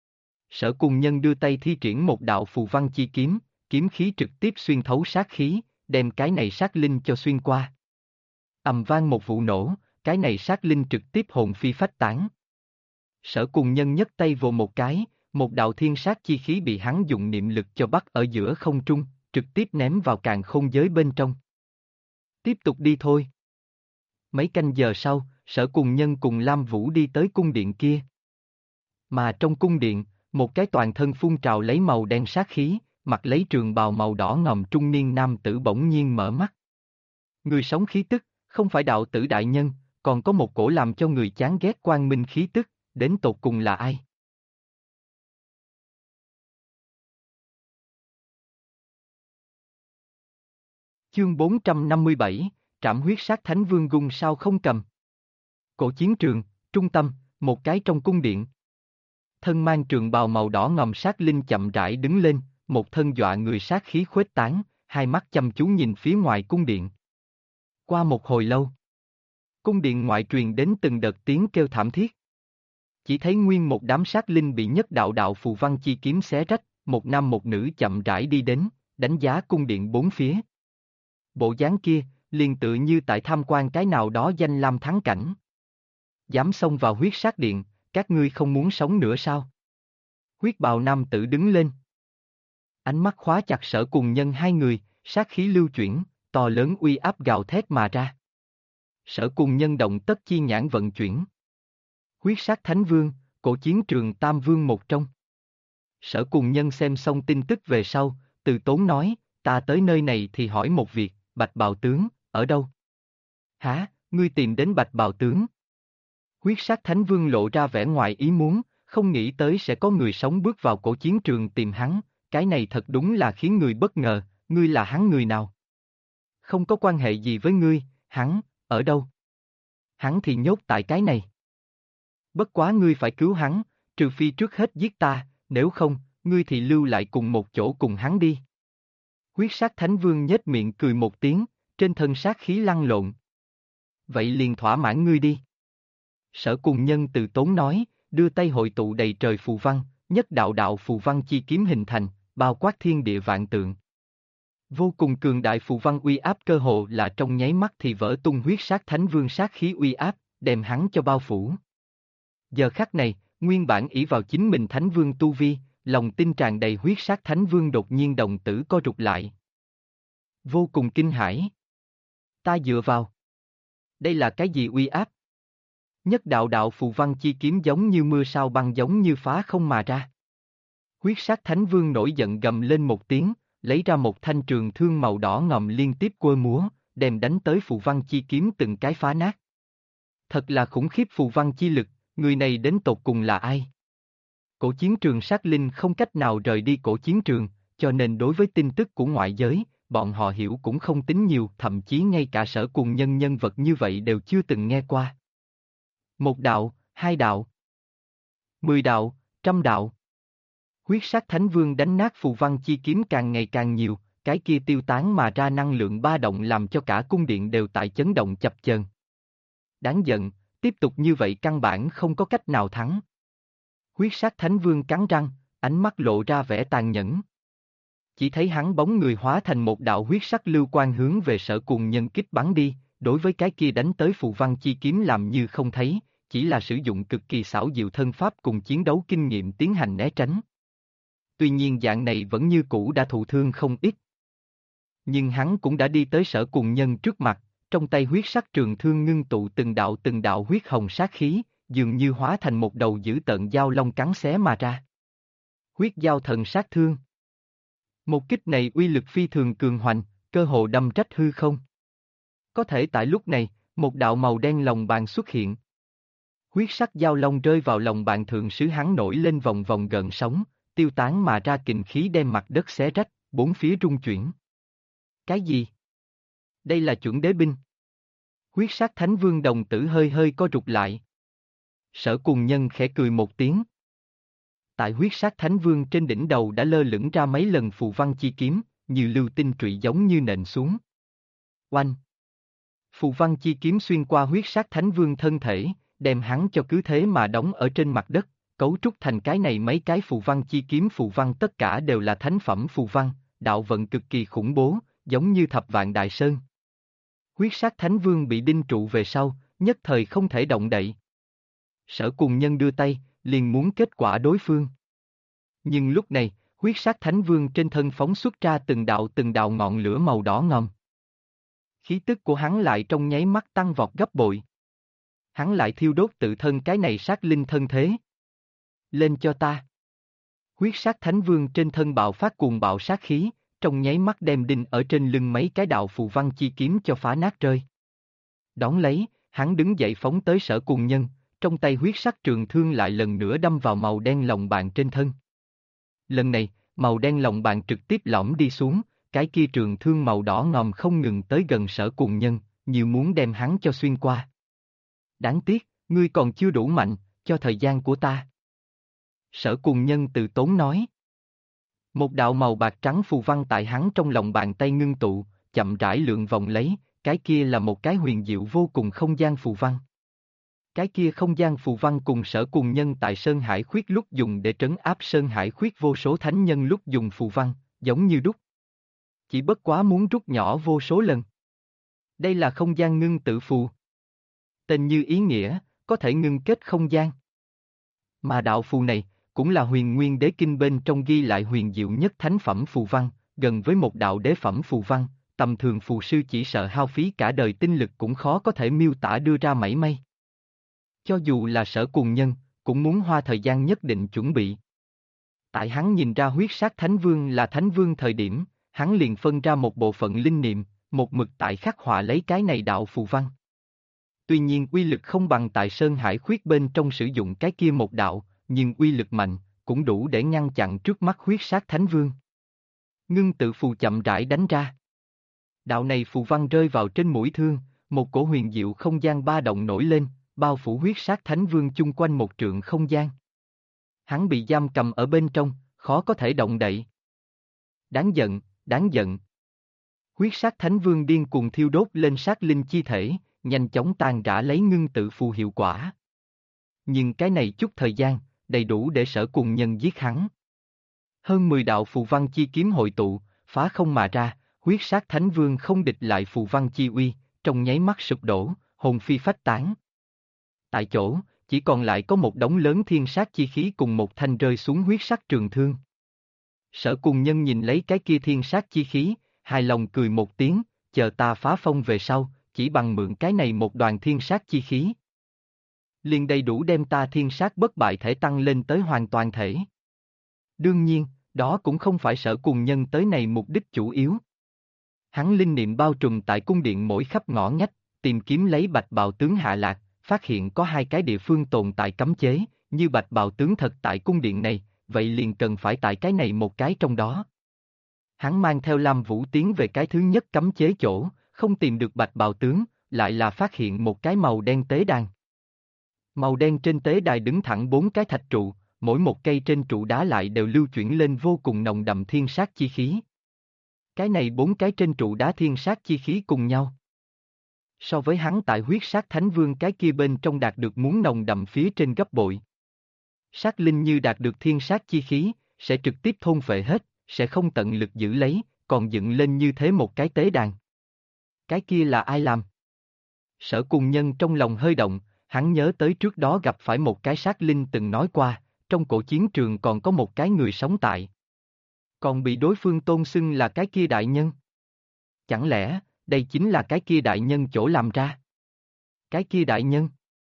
Sở Cùng Nhân đưa tay thi triển một đạo phù văn chi kiếm, kiếm khí trực tiếp xuyên thấu sát khí, đem cái này sát linh cho xuyên qua. Ầm vang một vụ nổ, cái này sát linh trực tiếp hồn phi phách tán. Sở Cùng Nhân nhấc tay vồ một cái, một đạo thiên sát chi khí bị hắn dùng niệm lực cho bắt ở giữa không trung, trực tiếp ném vào càn khôn giới bên trong. Tiếp tục đi thôi. Mấy canh giờ sau, Sở Cùng Nhân cùng Lam Vũ đi tới cung điện kia. Mà trong cung điện, một cái toàn thân phun trào lấy màu đen sát khí, mặc lấy trường bào màu đỏ ngòm trung niên nam tử bỗng nhiên mở mắt. Người sống khí tức, không phải đạo tử đại nhân, còn có một cổ làm cho người chán ghét quang minh khí tức, đến tột cùng là ai? Chương 457, Trảm huyết sát thánh vương gung sao không cầm. Cổ chiến trường, trung tâm, một cái trong cung điện. Thân mang trường bào màu đỏ ngòm sát linh chậm rãi đứng lên, một thân dọa người sát khí khuếch tán, hai mắt chăm chú nhìn phía ngoài cung điện. Qua một hồi lâu, cung điện ngoại truyền đến từng đợt tiếng kêu thảm thiết. Chỉ thấy nguyên một đám sát linh bị nhất đạo đạo phù văn chi kiếm xé rách, một nam một nữ chậm rãi đi đến, đánh giá cung điện bốn phía. Bộ dáng kia, liền tựa như tại tham quan cái nào đó danh lam thắng cảnh. Dám xông vào huyết sát điện, các ngươi không muốn sống nữa sao? Huyết bào nam tử đứng lên. Ánh mắt khóa chặt Sở Cùng Nhân hai người, sát khí lưu chuyển, to lớn uy áp gào thét mà ra. Sở Cùng Nhân động tất chi nhãn vận chuyển. Huyết sát Thánh Vương, cổ chiến trường Tam Vương một trong. Sở Cùng Nhân xem xong tin tức về sau, từ tốn nói, ta tới nơi này thì hỏi một việc, Bạch Bào Tướng, ở đâu? Hả, ngươi tìm đến Bạch Bào Tướng? Huyết sát Thánh Vương lộ ra vẻ ngoài ý muốn, không nghĩ tới sẽ có người sống bước vào cổ chiến trường tìm hắn, cái này thật đúng là khiến người bất ngờ, ngươi là hắn người nào? Không có quan hệ gì với ngươi, hắn, ở đâu? Hắn thì nhốt tại cái này. Bất quá ngươi phải cứu hắn, trừ phi trước hết giết ta, nếu không, ngươi thì lưu lại cùng một chỗ cùng hắn đi. Huyết sát Thánh Vương nhếch miệng cười một tiếng, trên thân sát khí lăn lộn. Vậy liền thỏa mãn ngươi đi. Sở Cùng Nhân từ tốn nói, đưa tay hội tụ đầy trời phù văn, nhất đạo đạo phù văn chi kiếm hình thành, bao quát thiên địa vạn tượng. Vô cùng cường đại phù văn uy áp cơ hồ là trong nháy mắt thì vỡ tung huyết sát Thánh Vương sát khí uy áp, đem hắn cho bao phủ. Giờ khắc này, nguyên bản ỷ vào chính mình Thánh Vương tu vi, lòng tin tràn đầy huyết sát Thánh Vương đột nhiên đồng tử co rụt lại. Vô cùng kinh hãi. Ta dựa vào. Đây là cái gì uy áp? Nhất đạo đạo phù văn chi kiếm giống như mưa sao băng giống như phá không mà ra. Huyết sát Thánh Vương nổi giận gầm lên một tiếng, lấy ra một thanh trường thương màu đỏ ngòm liên tiếp quơ múa, đem đánh tới phù văn chi kiếm từng cái phá nát. Thật là khủng khiếp phù văn chi lực, người này đến tột cùng là ai? Cổ chiến trường sát linh không cách nào rời đi cổ chiến trường, cho nên đối với tin tức của ngoại giới, bọn họ hiểu cũng không tính nhiều, thậm chí ngay cả Sở Cùng Nhân nhân vật như vậy đều chưa từng nghe qua. Một đạo, hai đạo, 10 đạo, 100 đạo. Huyết sát Thánh Vương đánh nát phù văn chi kiếm càng ngày càng nhiều, cái kia tiêu tán mà ra năng lượng ba động làm cho cả cung điện đều tại chấn động chập chờn. Đáng giận, tiếp tục như vậy căn bản không có cách nào thắng. Huyết sát Thánh Vương cắn răng, ánh mắt lộ ra vẻ tàn nhẫn. Chỉ thấy hắn bóng người hóa thành một đạo huyết sắc lưu quang hướng về Sở Cùng Nhân kích bắn đi, đối với cái kia đánh tới phù văn chi kiếm làm như không thấy, chỉ là sử dụng cực kỳ xảo diệu thân pháp cùng chiến đấu kinh nghiệm tiến hành né tránh. Tuy nhiên dạng này vẫn như cũ đã thụ thương không ít. Nhưng hắn cũng đã đi tới Sở Cùng Nhân trước mặt, trong tay huyết sắc trường thương ngưng tụ từng đạo huyết hồng sát khí, dường như hóa thành một đầu dữ tợn dao long cắn xé mà ra. Huyết giao thần sát thương. Một kích này uy lực phi thường cường hoành, cơ hồ đâm rách hư không. Có thể tại lúc này, một đạo màu đen lồng bàn xuất hiện. Huyết sắc dao long rơi vào lòng bàn thượng sứ hắn nổi lên vòng vòng gợn sóng, tiêu tán mà ra kình khí đem mặt đất xé rách, bốn phía rung chuyển. Cái gì? Đây là chuẩn đế binh. Huyết sát Thánh Vương đồng tử hơi hơi co rụt lại. Sở Cùng Nhân khẽ cười một tiếng. Tại huyết sát Thánh Vương trên đỉnh đầu đã lơ lửng ra mấy lần phù văn chi kiếm, như lưu tinh trụy giống như nện xuống. Oanh! Phù văn chi kiếm xuyên qua huyết sát Thánh Vương thân thể, đem hắn cho cứ thế mà đóng ở trên mặt đất, cấu trúc thành cái này mấy cái phù văn chi kiếm phù văn tất cả đều là thánh phẩm phù văn, đạo vận cực kỳ khủng bố, giống như thập vạn đại sơn. Huyết sát Thánh Vương bị đinh trụ về sau, nhất thời không thể động đậy. Sở Cùng Nhân đưa tay, liền muốn kết quả đối phương. Nhưng lúc này, huyết sát Thánh Vương trên thân phóng xuất ra từng đạo ngọn lửa màu đỏ ngòm. Khí tức của hắn lại trong nháy mắt tăng vọt gấp bội. Hắn lại thiêu đốt tự thân cái này sát linh thân thế. Lên cho ta. Huyết sát Thánh Vương trên thân bạo phát cuồng bạo sát khí, trong nháy mắt đem đinh ở trên lưng mấy cái đạo phù văn chi kiếm cho phá nát rơi. Đón lấy, hắn đứng dậy phóng tới Sở Cùng Nhân, trong tay huyết sắc trường thương lại lần nữa đâm vào màu đen lồng bàn trên thân. Lần này, màu đen lồng bàn trực tiếp lõm đi xuống, cái kia trường thương màu đỏ ngòm không ngừng tới gần Sở Cùng Nhân, như muốn đem hắn cho xuyên qua. Đáng tiếc, ngươi còn chưa đủ mạnh, cho thời gian của ta. Sở Cùng Nhân từ tốn nói. Một đạo màu bạc trắng phù văn tại hắn trong lòng bàn tay ngưng tụ, chậm rãi lượn vòng lấy, cái kia là một cái huyền diệu vô cùng không gian phù văn. Cái kia không gian phù văn cùng Sở Cùng Nhân tại Sơn Hải Khuyết lúc dùng để trấn áp Sơn Hải Khuyết vô số thánh nhân lúc dùng phù văn, giống như đúc. Chỉ bất quá muốn rút nhỏ vô số lần. Đây là không gian ngưng tự phù. Tên như ý nghĩa, có thể ngưng kết không gian. Mà đạo phù này, cũng là Huyền Nguyên Đế Kinh bên trong ghi lại huyền diệu nhất thánh phẩm phù văn, gần với một đạo đế phẩm phù văn, tầm thường phù sư chỉ sợ hao phí cả đời tinh lực cũng khó có thể miêu tả đưa ra mảy may. Cho dù là Sở Cùng Nhân, cũng muốn hoa thời gian nhất định chuẩn bị. Tại hắn nhìn ra huyết sát Thánh Vương là Thánh Vương thời điểm, hắn liền phân ra một bộ phận linh niệm, một mực tại khắc họa lấy cái này đạo phù văn. Tuy nhiên uy lực không bằng tại Sơn Hải Khuyết bên trong sử dụng cái kia một đạo, nhưng uy lực mạnh, cũng đủ để ngăn chặn trước mắt huyết sát Thánh Vương. Ngưng tự phù chậm rãi đánh ra. Đạo này phù văn rơi vào trên mũi thương, một cổ huyền diệu không gian ba động nổi lên, bao phủ huyết sát Thánh Vương chung quanh một trượng không gian. Hắn bị giam cầm ở bên trong, khó có thể động đậy. Đáng giận, đáng giận. Huyết sát Thánh Vương điên cuồng thiêu đốt lên sát linh chi thể, nhanh chóng tàn rã lấy ngưng tự phù hiệu quả. Nhưng cái này chút thời gian, đầy đủ để Sở Cùng Nhân giết hắn. Hơn 10 đạo phù văn chi kiếm hội tụ, phá không mà ra, huyết sát Thánh Vương không địch lại phù văn chi uy, trong nháy mắt sụp đổ, hồn phi phách tán. Tại chỗ, chỉ còn lại có một đống lớn thiên sát chi khí cùng một thanh rơi xuống huyết sắc trường thương. Sở Cùng Nhân nhìn lấy cái kia thiên sát chi khí, hài lòng cười một tiếng, chờ ta phá phong về sau, chỉ bằng mượn cái này một đoàn thiên sát chi khí. Liền đầy đủ đem ta thiên sát bất bại thể tăng lên tới hoàn toàn thể. Đương nhiên, đó cũng không phải Sở Cùng Nhân tới này mục đích chủ yếu. Hắn linh niệm bao trùm tại cung điện mỗi khắp ngõ ngách, tìm kiếm lấy Bạch Bào Tướng hạ lạc, phát hiện có hai cái địa phương tồn tại cấm chế, như Bạch Bào Tướng thật tại cung điện này, vậy liền cần phải tại cái này một cái trong đó. Hắn mang theo Lam Vũ tiến về cái thứ nhất cấm chế chỗ, không tìm được Bạch Bào Tướng, lại là phát hiện một cái màu đen tế đàn. Màu đen trên tế đài đứng thẳng 4 cái thạch trụ, mỗi một cây trên trụ đá lại đều lưu chuyển lên vô cùng nồng đậm thiên sát chi khí. Cái này 4 cái trên trụ đá thiên sát chi khí cùng nhau. So với hắn tại huyết sát Thánh Vương cái kia bên trong đạt được muốn nồng đậm phía trên gấp bội. Sát linh như đạt được thiên sát chi khí, sẽ trực tiếp thôn phệ hết, sẽ không tận lực giữ lấy, còn dựng lên như thế một cái tế đàn. Cái kia là ai làm? Sở Cùng Nhân trong lòng hơi động, hắn nhớ tới trước đó gặp phải một cái sát linh từng nói qua, trong cổ chiến trường còn có một cái người sống tại. Còn bị đối phương tôn xưng là cái kia đại nhân. Chẳng lẽ, đây chính là cái kia đại nhân chỗ làm ra? Cái kia đại nhân?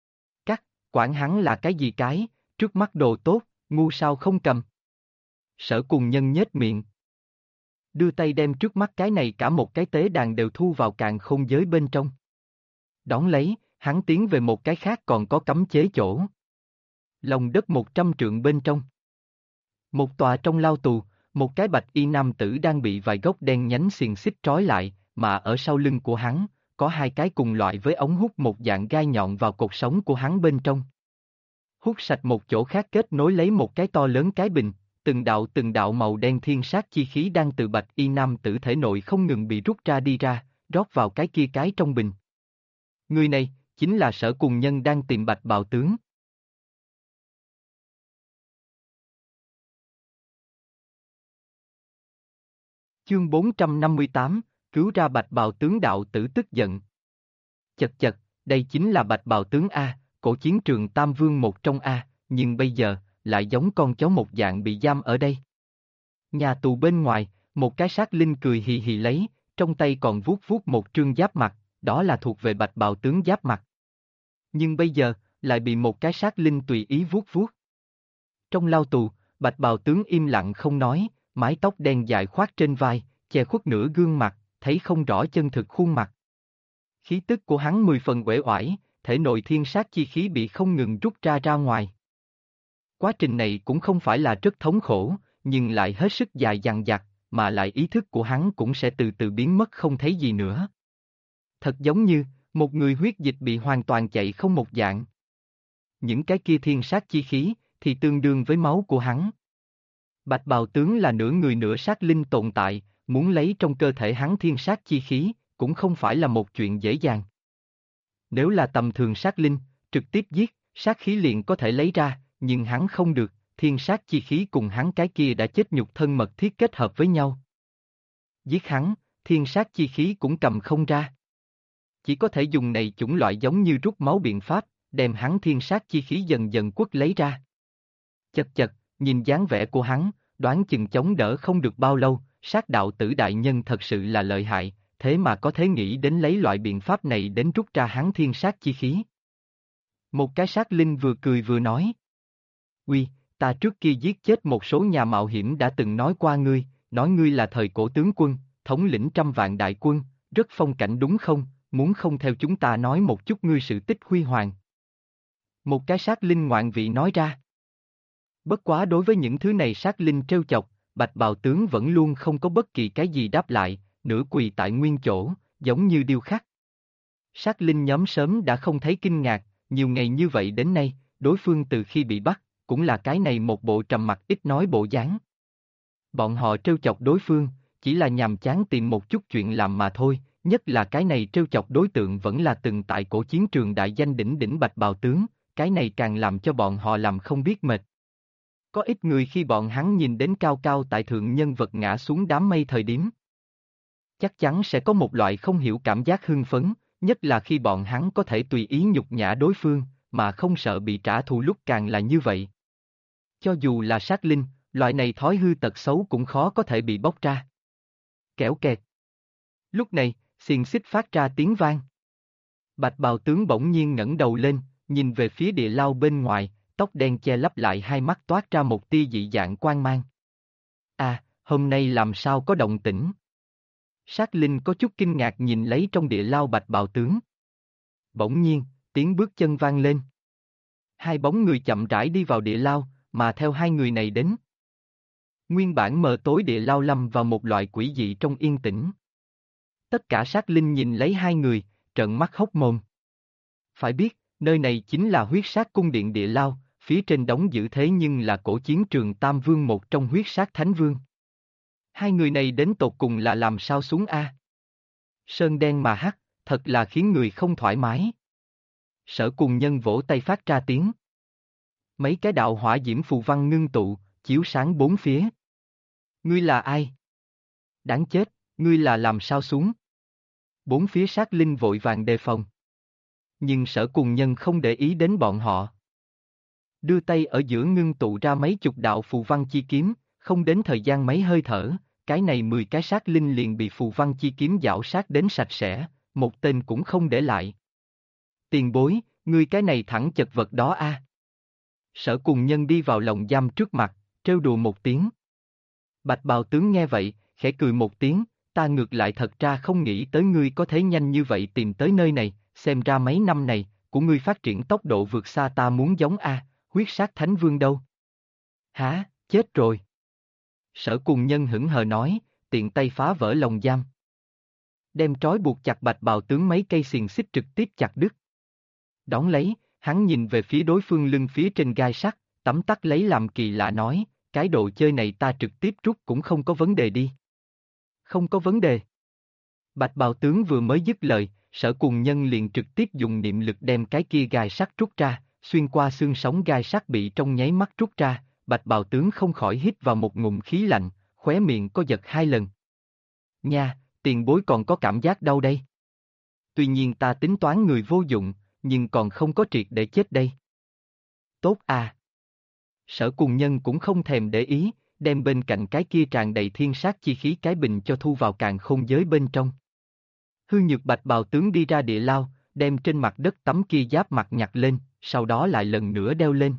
Quản hắn là cái gì cái, trước mắt đồ tốt, ngu sao không cầm. Sở Cùng Nhân nhếch miệng. Đưa tay đem trước mắt cái này cả một cái tế đàn đều thu vào càn khôn giới bên trong. Đón lấy, hắn tiến về một cái khác còn có cấm chế chỗ. Lòng đất 100 trượng bên trong. Một tòa trong lao tù, một cái bạch y nam tử đang bị vài gốc đen nhánh xiềng xích trói lại, mà ở sau lưng của hắn, có hai cái cùng loại với ống hút một dạng gai nhọn vào cột sống của hắn bên trong. Hút sạch một chỗ khác kết nối lấy một cái to lớn cái bình, từng đạo màu đen thiên sát chi khí đang từ bạch y nam tử thể nội không ngừng bị rút ra đi ra, rót vào cái kia cái trong bình. Người này, chính là Sở Cùng Nhân đang tìm Bạch Bào Tướng. Chương 458, cứu ra Bạch Bào Tướng đạo tử tức giận. Chật chật, đây chính là Bạch Bào Tướng A, cổ chiến trường Tam Vương một trong A, nhưng bây giờ, lại giống con chó một dạng bị giam ở đây. Nhà tù bên ngoài, một cái sát linh cười hì hì lấy, trong tay còn vuốt vuốt một trương giáp mặt, đó là thuộc về Bạch Bào Tướng giáp mặt. Nhưng bây giờ, lại bị một cái sát linh tùy ý vuốt vuốt. Trong lao tù, Bạch Bào Tướng im lặng không nói, mái tóc đen dài khoác trên vai, che khuất nửa gương mặt, thấy không rõ chân thực khuôn mặt. Khí tức của hắn 10 phần uể oải, thể nội thiên sát chi khí bị không ngừng rút ra ngoài. Quá trình này cũng không phải là rất thống khổ, nhưng lại hết sức dài dằng dặc, mà lại ý thức của hắn cũng sẽ từ từ biến mất không thấy gì nữa. Thật giống như, một người huyết dịch bị hoàn toàn chạy không một dạng. Những cái kia thiên sát chi khí, thì tương đương với máu của hắn. Bạch bào tướng là nửa người nửa sát linh tồn tại, muốn lấy trong cơ thể hắn thiên sát chi khí, cũng không phải là một chuyện dễ dàng. Nếu là tầm thường sát linh, trực tiếp giết, sát khí liền có thể lấy ra, nhưng hắn không được, thiên sát chi khí cùng hắn cái kia đã chết nhục thân mật thiết kết hợp với nhau. Giết hắn, thiên sát chi khí cũng cầm không ra. Chỉ có thể dùng này chủng loại giống như rút máu biện pháp, đem hắn thiên sát chi khí dần dần quất lấy ra. Chật chật, nhìn dáng vẻ của hắn, đoán chừng chống đỡ không được bao lâu, sát đạo tử đại nhân thật sự là lợi hại, thế mà có thể nghĩ đến lấy loại biện pháp này đến rút ra hắn thiên sát chi khí. Một cái sát linh vừa cười vừa nói. Uy, ta trước kia giết chết một số nhà mạo hiểm đã từng nói qua ngươi, nói ngươi là thời cổ tướng quân, thống lĩnh trăm vạn đại quân, rất phong cảnh đúng không, muốn không theo chúng ta nói một chút ngươi sự tích huy hoàng. Một cái sát linh ngoạn vị nói ra. Bất quá đối với những thứ này sát linh trêu chọc, bạch bào tướng vẫn luôn không có bất kỳ cái gì đáp lại, nửa quỳ tại nguyên chỗ, giống như điêu khắc. Sát linh nhóm sớm đã không thấy kinh ngạc, nhiều ngày như vậy đến nay, đối phương từ khi bị bắt, cũng là cái này một bộ trầm mặc ít nói bộ dáng. Bọn họ trêu chọc đối phương, chỉ là nhàm chán tìm một chút chuyện làm mà thôi, nhất là cái này trêu chọc đối tượng vẫn là từng tại cổ chiến trường đại danh đỉnh đỉnh bạch bào tướng, cái này càng làm cho bọn họ làm không biết mệt. Có ít người khi bọn hắn nhìn đến cao cao tại thượng nhân vật ngã xuống đám mây thời điểm, chắc chắn sẽ có một loại không hiểu cảm giác hưng phấn, nhất là khi bọn hắn có thể tùy ý nhục nhã đối phương, mà không sợ bị trả thù lúc càng là như vậy. Cho dù là sát linh, loại này thói hư tật xấu cũng khó có thể bị bóc ra. Kẻo kẹt. Lúc này, xiềng xích phát ra tiếng vang. Bạch bào tướng bỗng nhiên ngẩng đầu lên, nhìn về phía địa lao bên ngoài, tóc đen che lấp lại hai mắt toát ra một tia dị dạng quang mang. À, hôm nay làm sao có động tĩnh? Sát linh có chút kinh ngạc nhìn lấy trong địa lao bạch bào tướng. Bỗng nhiên, tiếng bước chân vang lên. Hai bóng người chậm rãi đi vào địa lao, mà theo hai người này đến. Nguyên bản mờ tối địa lao lâm vào một loại quỷ dị trong yên tĩnh. Tất cả sát linh nhìn lấy hai người, trợn mắt hốc mồm. Phải biết, nơi này chính là huyết sát cung điện địa lao, phía trên đóng giữ thế nhưng là cổ chiến trường Tam Vương một trong huyết sát Thánh Vương. Hai người này đến tột cùng là làm sao xuống a? Sơn đen mà hắc, thật là khiến người không thoải mái. Sở Cùng Nhân vỗ tay phát ra tiếng. Mấy cái đạo hỏa diễm phù văn ngưng tụ, chiếu sáng bốn phía. Ngươi là ai? Đáng chết, ngươi là làm sao xuống? Bốn phía sát linh vội vàng đề phòng. Nhưng Sở Cùng Nhân không để ý đến bọn họ. Đưa tay ở giữa ngưng tụ ra mấy chục đạo phù văn chi kiếm, không đến thời gian mấy hơi thở, cái này 10 cái sát linh liền bị phù văn chi kiếm giảo sát đến sạch sẽ, một tên cũng không để lại. Tiền bối, ngươi cái này thẳng chật vật đó a. Sở Cùng Nhân đi vào lồng giam trước mặt, trêu đùa một tiếng. Bạch bào tướng nghe vậy, khẽ cười một tiếng, ta ngược lại thật ra không nghĩ tới ngươi có thể nhanh như vậy tìm tới nơi này, xem ra mấy năm này, của ngươi phát triển tốc độ vượt xa ta muốn giống a, huyết sát Thánh Vương đâu? Hả, chết rồi. Sở Cùng Nhân hững hờ nói, tiện tay phá vỡ lồng giam. Đem trói buộc chặt bạch bào tướng mấy cây xiềng xích trực tiếp chặt đứt. Đón lấy, hắn nhìn về phía đối phương lưng phía trên gai sắt, tấm tắc lấy làm kỳ lạ nói, cái đồ chơi này ta trực tiếp rút cũng không có vấn đề đi. Không có vấn đề. Bạch bào tướng vừa mới dứt lời, Sở Cùng Nhân liền trực tiếp dùng niệm lực đem cái kia gai sắt rút ra, xuyên qua xương sống gai sắt bị trong nháy mắt rút ra, bạch bào tướng không khỏi hít vào một ngụm khí lạnh, khóe miệng có giật hai lần. Nha, tiền bối còn có cảm giác đau đây. Tuy nhiên ta tính toán người vô dụng, nhưng còn không có triệt để chết đây. Tốt à. Sở Cùng Nhân cũng không thèm để ý, đem bên cạnh cái kia tràn đầy thiên sát chi khí cái bình cho thu vào càn khôn giới bên trong. Hư Nhược bạch bào tướng đi ra địa lao, đem trên mặt đất tấm kia giáp mặt nhặt lên, sau đó lại lần nữa đeo lên.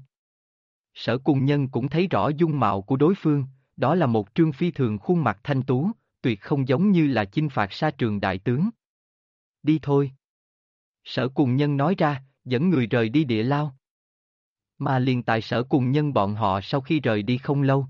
Sở Cùng Nhân cũng thấy rõ dung mạo của đối phương, đó là một trương phi thường khuôn mặt thanh tú, tuyệt không giống như là chinh phạt sa trường đại tướng. Đi thôi. Sở Cùng Nhân nói ra, dẫn người rời đi địa lao. Mà liền tại Sở Cùng Nhân bọn họ sau khi rời đi không lâu.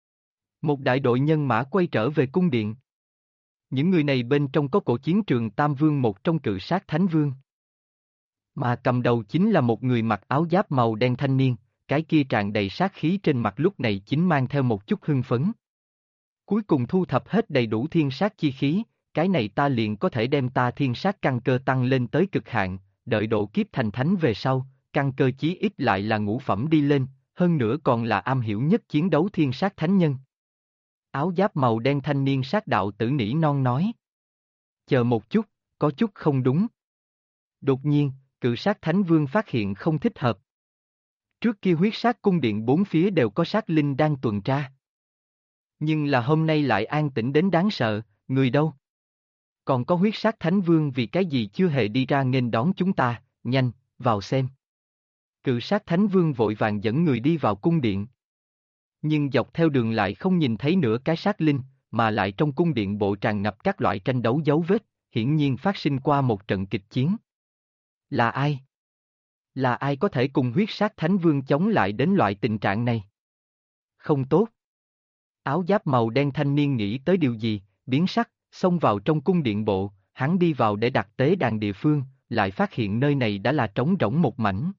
Một đại đội nhân mã quay trở về cung điện. Những người này bên trong có cổ chiến trường Tam Vương một trong cự sát Thánh Vương. Mà cầm đầu chính là một người mặc áo giáp màu đen thanh niên, cái kia tràn đầy sát khí trên mặt lúc này chính mang theo một chút hưng phấn. Cuối cùng thu thập hết đầy đủ thiên sát chi khí, cái này ta liền có thể đem ta thiên sát căn cơ tăng lên tới cực hạn, đợi độ kiếp thành thánh về sau, căn cơ chí ít lại là ngũ phẩm đi lên, hơn nữa còn là am hiểu nhất chiến đấu thiên sát thánh nhân. Áo giáp màu đen thanh niên sát đạo tử nỉ non nói. Chờ một chút, có chút không đúng. Đột nhiên, cự sát thánh vương phát hiện không thích hợp. Trước kia huyết sát cung điện bốn phía đều có sát linh đang tuần tra. Nhưng là hôm nay lại an tĩnh đến đáng sợ, người đâu? Còn có huyết sát thánh vương vì cái gì chưa hề đi ra nghênh đón chúng ta, nhanh, vào xem. Cự sát thánh vương vội vàng dẫn người đi vào cung điện. Nhưng dọc theo đường lại không nhìn thấy nửa cái sát linh, mà lại trong cung điện bộ tràn ngập các loại tranh đấu dấu vết, hiển nhiên phát sinh qua một trận kịch chiến. Là ai? Là ai có thể cùng huyết sát thánh vương chống lại đến loại tình trạng này? Không tốt. Áo giáp màu đen thanh niên nghĩ tới điều gì, biến sắc, xông vào trong cung điện bộ, hắn đi vào để đặt tế đàn địa phương, lại phát hiện nơi này đã là trống rỗng một mảnh.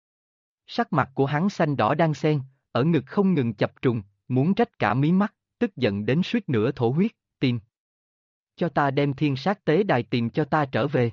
Sắc mặt của hắn xanh đỏ đang xen, ở ngực không ngừng chập trùng, muốn rách cả mí mắt, tức giận đến suýt nữa thổ huyết, tìm. Cho ta đem thiên sát tế đài tìm cho ta trở về.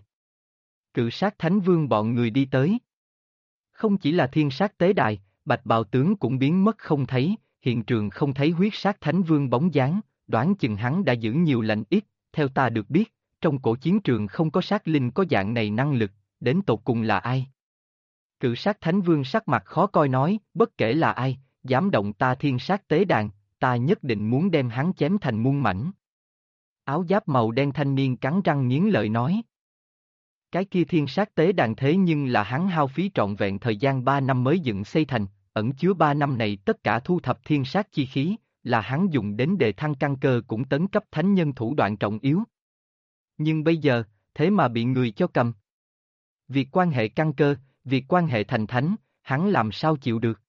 Cự sát thánh vương bọn người đi tới. Không chỉ là thiên sát tế đài, bạch bào tướng cũng biến mất không thấy, hiện trường không thấy huyết sát thánh vương bóng dáng, đoán chừng hắn đã giữ nhiều lành ít, theo ta được biết, trong cổ chiến trường không có sát linh có dạng này năng lực, đến tột cùng là ai? Cự sát thánh vương sắc mặt khó coi nói, bất kể là ai, dám động ta thiên sát tế đàn, ta nhất định muốn đem hắn chém thành muôn mảnh. Áo giáp màu đen thanh niên cắn răng nghiến lợi nói. Cái kia thiên sát tế đàn thế nhưng là hắn hao phí trọn vẹn thời gian 3 năm mới dựng xây thành, ẩn chứa 3 năm này tất cả thu thập thiên sát chi khí, là hắn dùng đến đề thăng căn cơ cũng tấn cấp thánh nhân thủ đoạn trọng yếu. Nhưng bây giờ, thế mà bị người cho cầm. Việc quan hệ căn cơ, việc quan hệ thành thánh, hắn làm sao chịu được?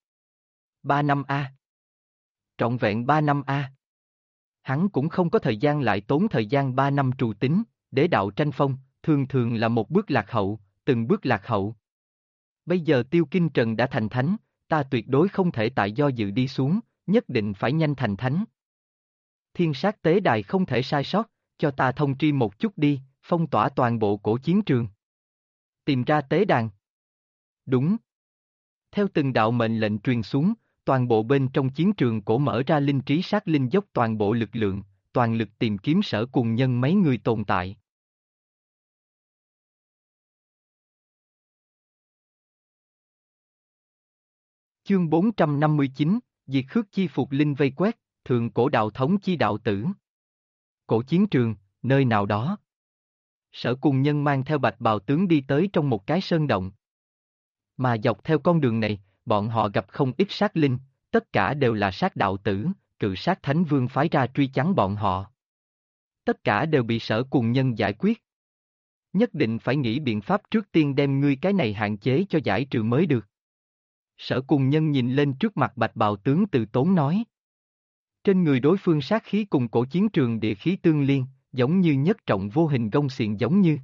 3 năm a. Trọn vẹn 3 năm a. Hắn cũng không có thời gian lại tốn thời gian 3 năm trù tính, để đạo tranh phong, thường thường là một bước lạc hậu, từng bước lạc hậu. Bây giờ Tiêu Kinh Trần đã thành thánh, ta tuyệt đối không thể tại do dự đi xuống, nhất định phải nhanh thành thánh. Thiên sát tế đài không thể sai sót, cho ta thông tri một chút đi, phong tỏa toàn bộ cổ chiến trường. Tìm ra tế đàn. Đúng. Theo từng đạo mệnh lệnh truyền xuống, toàn bộ bên trong chiến trường cổ mở ra linh trí sát linh dốc toàn bộ lực lượng, toàn lực tìm kiếm Sở Cùng Nhân mấy người tồn tại. Chương 459, Diệt Khước chi phục linh vây quét, thượng cổ đạo thống chi đạo tử. Cổ chiến trường, nơi nào đó. Sở Cùng Nhân mang theo bạch bào tướng đi tới trong một cái sơn động. Mà dọc theo con đường này, bọn họ gặp không ít sát linh, tất cả đều là sát đạo tử, cự sát thánh vương phái ra truy chắn bọn họ. Tất cả đều bị Sở Cùng Nhân giải quyết. Nhất định phải nghĩ biện pháp trước tiên đem ngươi cái này hạn chế cho giải trừ mới được. Sở Cùng Nhân nhìn lên trước mặt bạch bào tướng từ tốn nói. Trên người đối phương sát khí cùng cổ chiến trường địa khí tương liên, giống như nhất trọng vô hình gông xiềng giống như.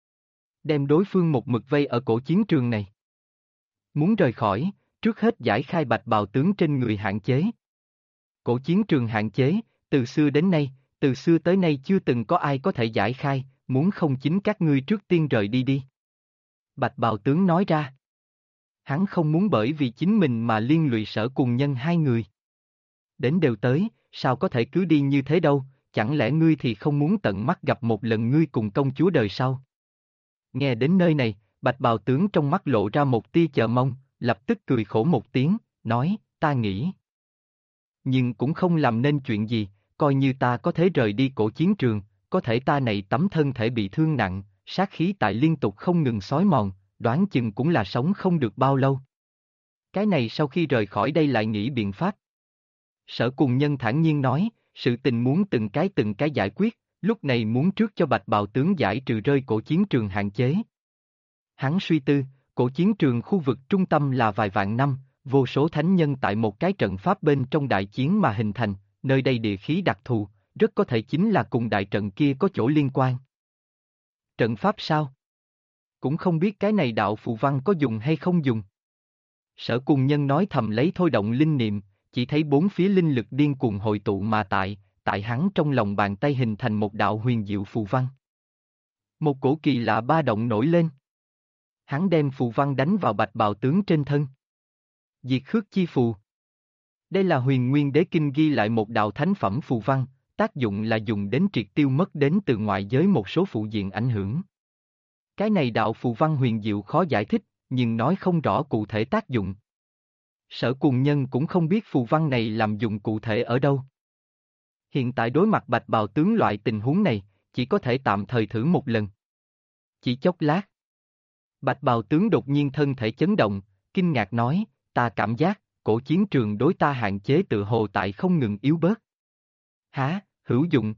Đem đối phương một mực vây ở cổ chiến trường này. Muốn rời khỏi, trước hết giải khai bạch bào tướng trên người hạn chế. Cổ chiến trường hạn chế, từ xưa đến nay, từ xưa tới nay chưa từng có ai có thể giải khai, muốn không chính các ngươi trước tiên rời đi đi. Bạch bào tướng nói ra. Hắn không muốn bởi vì chính mình mà liên lụy Sở Cùng Nhân hai người. Đến đều tới, sao có thể cứ đi như thế đâu, chẳng lẽ ngươi thì không muốn tận mắt gặp một lần ngươi cùng công chúa đời sau? Nghe đến nơi này, bạch bào tướng trong mắt lộ ra một tia chờ mong, lập tức cười khổ một tiếng, nói, ta nghĩ. Nhưng cũng không làm nên chuyện gì, coi như ta có thể rời đi cổ chiến trường, có thể ta này tấm thân thể bị thương nặng, sát khí tại liên tục không ngừng xói mòn, đoán chừng cũng là sống không được bao lâu. Cái này sau khi rời khỏi đây lại nghĩ biện pháp. Sở Cùng Nhân thản nhiên nói, sự tình muốn từng cái giải quyết, lúc này muốn trước cho bạch bào tướng giải trừ rơi cổ chiến trường hạn chế. Hắn suy tư, cổ chiến trường khu vực trung tâm là vài vạn năm, vô số thánh nhân tại một cái trận pháp bên trong đại chiến mà hình thành, nơi đây địa khí đặc thù, rất có thể chính là cùng đại trận kia có chỗ liên quan. Trận pháp sao? Cũng không biết cái này đạo phù văn có dùng hay không dùng. Sở Cùng Nhân nói thầm lấy thôi động linh niệm, chỉ thấy bốn phía linh lực điên cuồng hội tụ mà tại hắn trong lòng bàn tay hình thành một đạo huyền diệu phù văn. Một cổ kỳ lạ ba động nổi lên. Hắn đem phù văn đánh vào bạch bào tướng trên thân. Diệt khước chi phù. Đây là Huyền Nguyên Đế Kinh ghi lại một đạo thánh phẩm phù văn, tác dụng là dùng đến triệt tiêu mất đến từ ngoại giới một số phụ diện ảnh hưởng. Cái này đạo phù văn huyền diệu khó giải thích, nhưng nói không rõ cụ thể tác dụng. Sở Cùng Nhân cũng không biết phù văn này làm dụng cụ thể ở đâu. Hiện tại đối mặt bạch bào tướng loại tình huống này, chỉ có thể tạm thời thử một lần. Chỉ chốc lát. Bạch bào tướng đột nhiên thân thể chấn động, kinh ngạc nói, ta cảm giác, cổ chiến trường đối ta hạn chế tự hồ tại không ngừng yếu bớt. Hả, hữu dụng.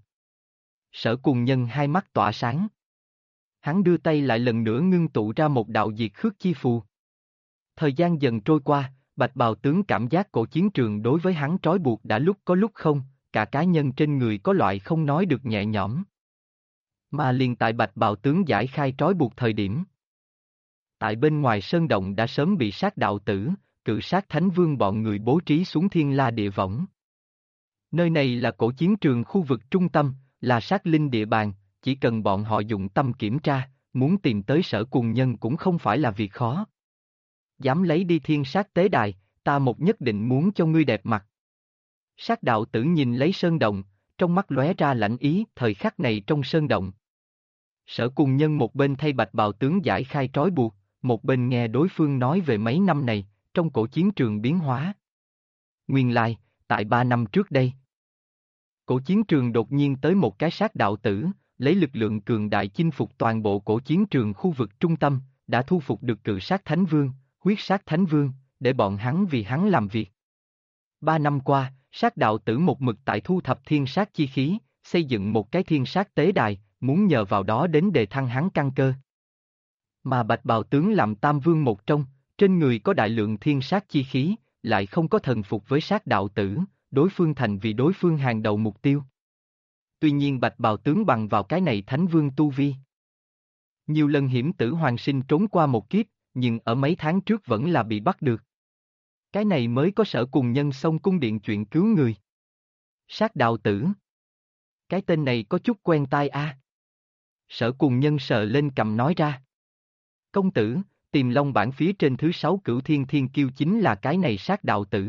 Sở Cùng Nhân hai mắt tỏa sáng. Hắn đưa tay lại lần nữa ngưng tụ ra một đạo diệt khước chi phù. Thời gian dần trôi qua, bạch bào tướng cảm giác cổ chiến trường đối với hắn trói buộc đã lúc có lúc không, cả cá nhân trên người có loại không nói được nhẹ nhõm. Mà liền tại bạch bào tướng giải khai trói buộc thời điểm. Tại bên ngoài sơn động đã sớm bị sát đạo tử, cự sát thánh vương bọn người bố trí xuống thiên la địa võng. Nơi này là cổ chiến trường khu vực trung tâm, là sát linh địa bàn, chỉ cần bọn họ dụng tâm kiểm tra, muốn tìm tới Sở Cùng Nhân cũng không phải là việc khó. Dám lấy đi thiên sát tế đài, ta một nhất định muốn cho ngươi đẹp mặt. Sát đạo tử nhìn lấy sơn động, trong mắt lóe ra lãnh ý, thời khắc này trong sơn động. Sở Cùng Nhân một bên thay bạch bào tướng giải khai trói buộc, một bên nghe đối phương nói về mấy năm này, trong cổ chiến trường biến hóa. Nguyên lai, tại 3 năm trước đây, cổ chiến trường đột nhiên tới một cái sát đạo tử, lấy lực lượng cường đại chinh phục toàn bộ cổ chiến trường khu vực trung tâm, đã thu phục được cự sát thánh vương, huyết sát thánh vương, để bọn hắn vì hắn làm việc. 3 năm qua, sát đạo tử một mực tại thu thập thiên sát chi khí, xây dựng một cái thiên sát tế đài, muốn nhờ vào đó đến đề thăng hắn căn cơ. Mà bạch bào tướng làm tam vương một trong, trên người có đại lượng thiên sát chi khí, lại không có thần phục với sát đạo tử, đối phương thành vì đối phương hàng đầu mục tiêu. Tuy nhiên bạch bào tướng bằng vào cái này thánh vương tu vi. Nhiều lần hiểm tử hoàn sinh trốn qua một kiếp, nhưng ở mấy tháng trước vẫn là bị bắt được. Cái này mới có Sở Cùng Nhân xông cung điện chuyện cứu người. Sát đạo tử. Cái tên này có chút quen tai a. Sở Cùng Nhân sờ lên cầm nói ra. Công tử, Tiềm Long bản phía trên thứ 6 Cửu Thiên Thiên Kiêu chính là cái này sát đạo tử.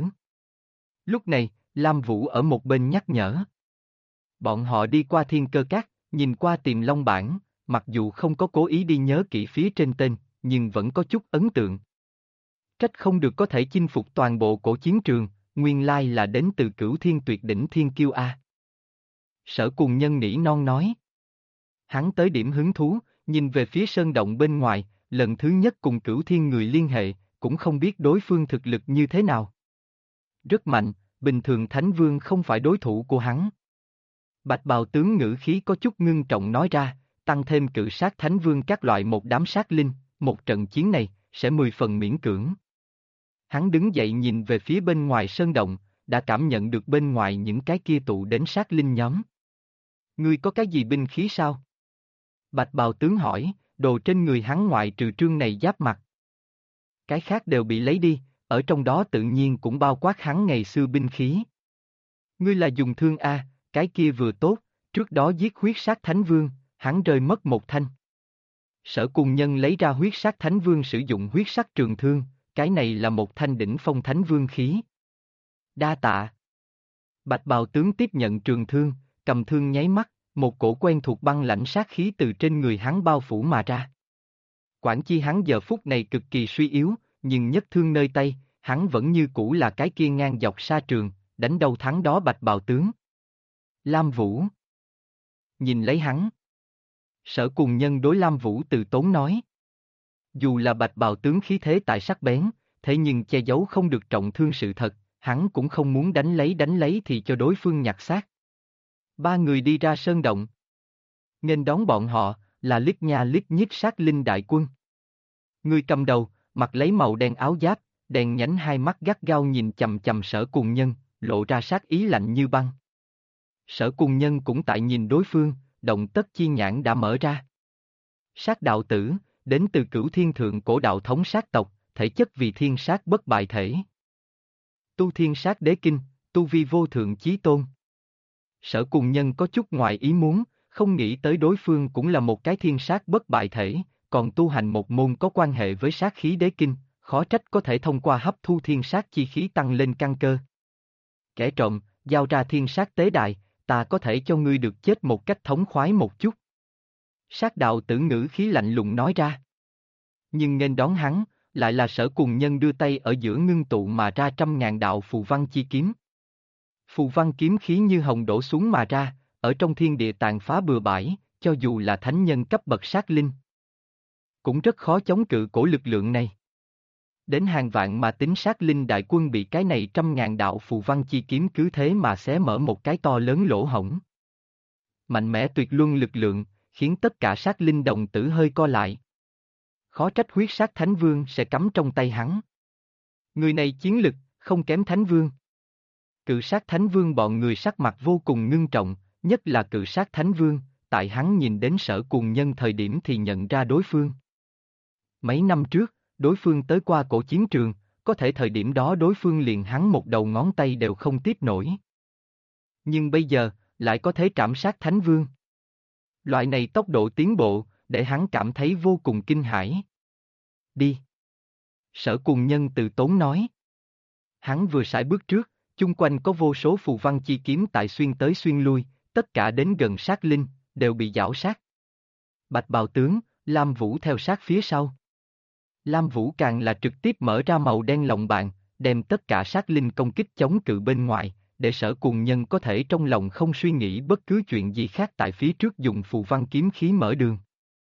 Lúc này, Lam Vũ ở một bên nhắc nhở. Bọn họ đi qua Thiên Cơ Các, nhìn qua Tiềm Long bản, mặc dù không có cố ý đi nhớ kỹ phía trên tên, nhưng vẫn có chút ấn tượng. Trách không được có thể chinh phục toàn bộ cổ chiến trường, nguyên lai là đến từ Cửu Thiên Tuyệt Đỉnh Thiên Kiêu A. Sở Cùng Nhân nỉ non nói. Hắn tới điểm hứng thú, nhìn về phía sơn động bên ngoài, lần thứ nhất cùng Cửu Thiên người liên hệ, cũng không biết đối phương thực lực như thế nào. Rất mạnh, bình thường Thánh Vương không phải đối thủ của hắn. Bạch bào tướng ngữ khí có chút ngưng trọng nói ra, tăng thêm cự sát Thánh Vương các loại một đám sát linh, một trận chiến này, sẽ 10 phần miễn cưỡng. Hắn đứng dậy nhìn về phía bên ngoài sơn động, đã cảm nhận được bên ngoài những cái kia tụ đến sát linh nhóm. Ngươi có cái gì binh khí sao? Bạch bào tướng hỏi, đồ trên người hắn ngoại trừ trương này giáp mặt. Cái khác đều bị lấy đi, ở trong đó tự nhiên cũng bao quát hắn ngày xưa binh khí. Ngươi là dùng thương A, cái kia vừa tốt, trước đó giết huyết sát thánh vương, hắn rơi mất một thanh. Sở Cùng Nhân lấy ra huyết sát thánh vương sử dụng huyết sắc trường thương, cái này là một thanh đỉnh phong thánh vương khí. Đa tạ. Bạch bào tướng tiếp nhận trường thương, cầm thương nháy mắt, một cổ quen thuộc băng lãnh sát khí từ trên người hắn bao phủ mà ra. Quản chi hắn giờ phút này cực kỳ suy yếu, nhưng nhất thương nơi tay, hắn vẫn như cũ là cái kia ngang dọc sa trường, đánh đâu thắng đó bạch bào tướng. Lam Vũ. Nhìn lấy hắn. Sở Cùng Nhân đối Lam Vũ từ tốn nói. Dù là bạch bào tướng khí thế tại sắc bén, thế nhưng che giấu không được trọng thương sự thật, hắn cũng không muốn đánh lấy thì cho đối phương nhặt xác. Ba người đi ra sơn động. Nghênh đón bọn họ, là lít nha lít nhít sát linh đại quân. Người cầm đầu, mặc lấy màu đen áo giáp, đèn nhánh hai mắt gắt gao nhìn chằm chằm Sở Cùng Nhân, lộ ra sát ý lạnh như băng. Sở Cùng Nhân cũng tại nhìn đối phương, động tất chi nhãn đã mở ra. Sát đạo tử, đến từ Cửu Thiên Thượng cổ đạo thống sát tộc, thể chất vì thiên sát bất bại thể. Tu thiên sát đế kinh, tu vi vô thượng chí tôn. Sở Cùng Nhân có chút ngoài ý muốn, không nghĩ tới đối phương cũng là một cái thiên sát bất bại thể, còn tu hành một môn có quan hệ với sát khí đế kinh, khó trách có thể thông qua hấp thu thiên sát chi khí tăng lên căn cơ. Kẻ trộm, giao ra thiên sát tế đài, ta có thể cho ngươi được chết một cách thống khoái một chút. Sát đạo tử ngữ khí lạnh lùng nói ra. Nhưng nghênh đón hắn, lại là Sở Cùng Nhân đưa tay ở giữa ngưng tụ mà ra 100.000 đạo phù văn chi kiếm. Phù văn kiếm khí như hồng đổ xuống mà ra, ở trong thiên địa tàn phá bừa bãi, cho dù là thánh nhân cấp bậc sát linh, cũng rất khó chống cự cổ lực lượng này. Đến hàng vạn mà tính sát linh đại quân bị cái này 100.000 đạo phù văn chi kiếm cứ thế mà xé mở một cái to lớn lỗ hổng. Mạnh mẽ tuyệt luân lực lượng, khiến tất cả sát linh đồng tử hơi co lại. Khó trách huyết sát thánh vương sẽ cắm trong tay hắn. Người này chiến lực, không kém thánh vương. Cự sát thánh vương bọn người sắc mặt vô cùng ngưng trọng, nhất là cự sát thánh vương, tại hắn nhìn đến Sở Cùng Nhân thời điểm thì nhận ra đối phương. Mấy năm trước, đối phương tới qua cổ chiến trường, có thể thời điểm đó đối phương liền hắn một đầu ngón tay đều không tiếp nổi. Nhưng bây giờ, lại có thể trảm sát thánh vương. Loại này tốc độ tiến bộ, để hắn cảm thấy vô cùng kinh hãi. Đi. Sở Cùng Nhân từ tốn nói. Hắn vừa sải bước trước, chung quanh có vô số phù văn chi kiếm tại xuyên tới xuyên lui, tất cả đến gần sát linh, đều bị giảo sát. Bạch bào tướng, Lam Vũ theo sát phía sau. Lam Vũ càng là trực tiếp mở ra màu đen lồng bàn, đem tất cả sát linh công kích chống cự bên ngoài, để Sở Cùng Nhân có thể trong lòng không suy nghĩ bất cứ chuyện gì khác tại phía trước dùng phù văn kiếm khí mở đường.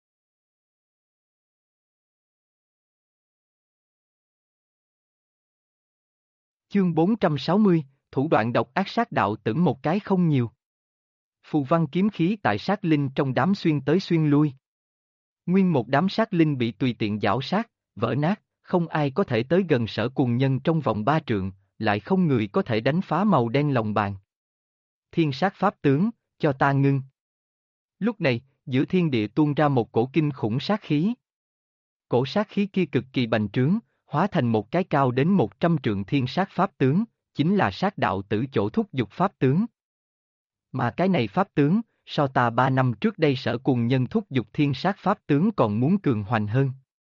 Chương 460, thủ đoạn độc ác sát đạo tử một cái không nhiều. Phù văn kiếm khí tại sát linh trong đám xuyên tới xuyên lui. Nguyên một đám sát linh bị tùy tiện giảo sát, vỡ nát, không ai có thể tới gần Sở Cùng Nhân trong vòng 3 trượng, lại không người có thể đánh phá màu đen lồng bàn. Thiên sát pháp tướng, cho ta ngưng. Lúc này, giữa thiên địa tuôn ra một cổ kinh khủng sát khí. Cổ sát khí kia cực kỳ bành trướng, hóa thành một cái cao đến 100 trượng thiên sát pháp tướng, chính là sát đạo tử chỗ thúc dục pháp tướng. Mà cái này pháp tướng, so ta 3 năm trước đây Sở Cùng Nhân thúc dục thiên sát pháp tướng còn muốn cường hoành hơn.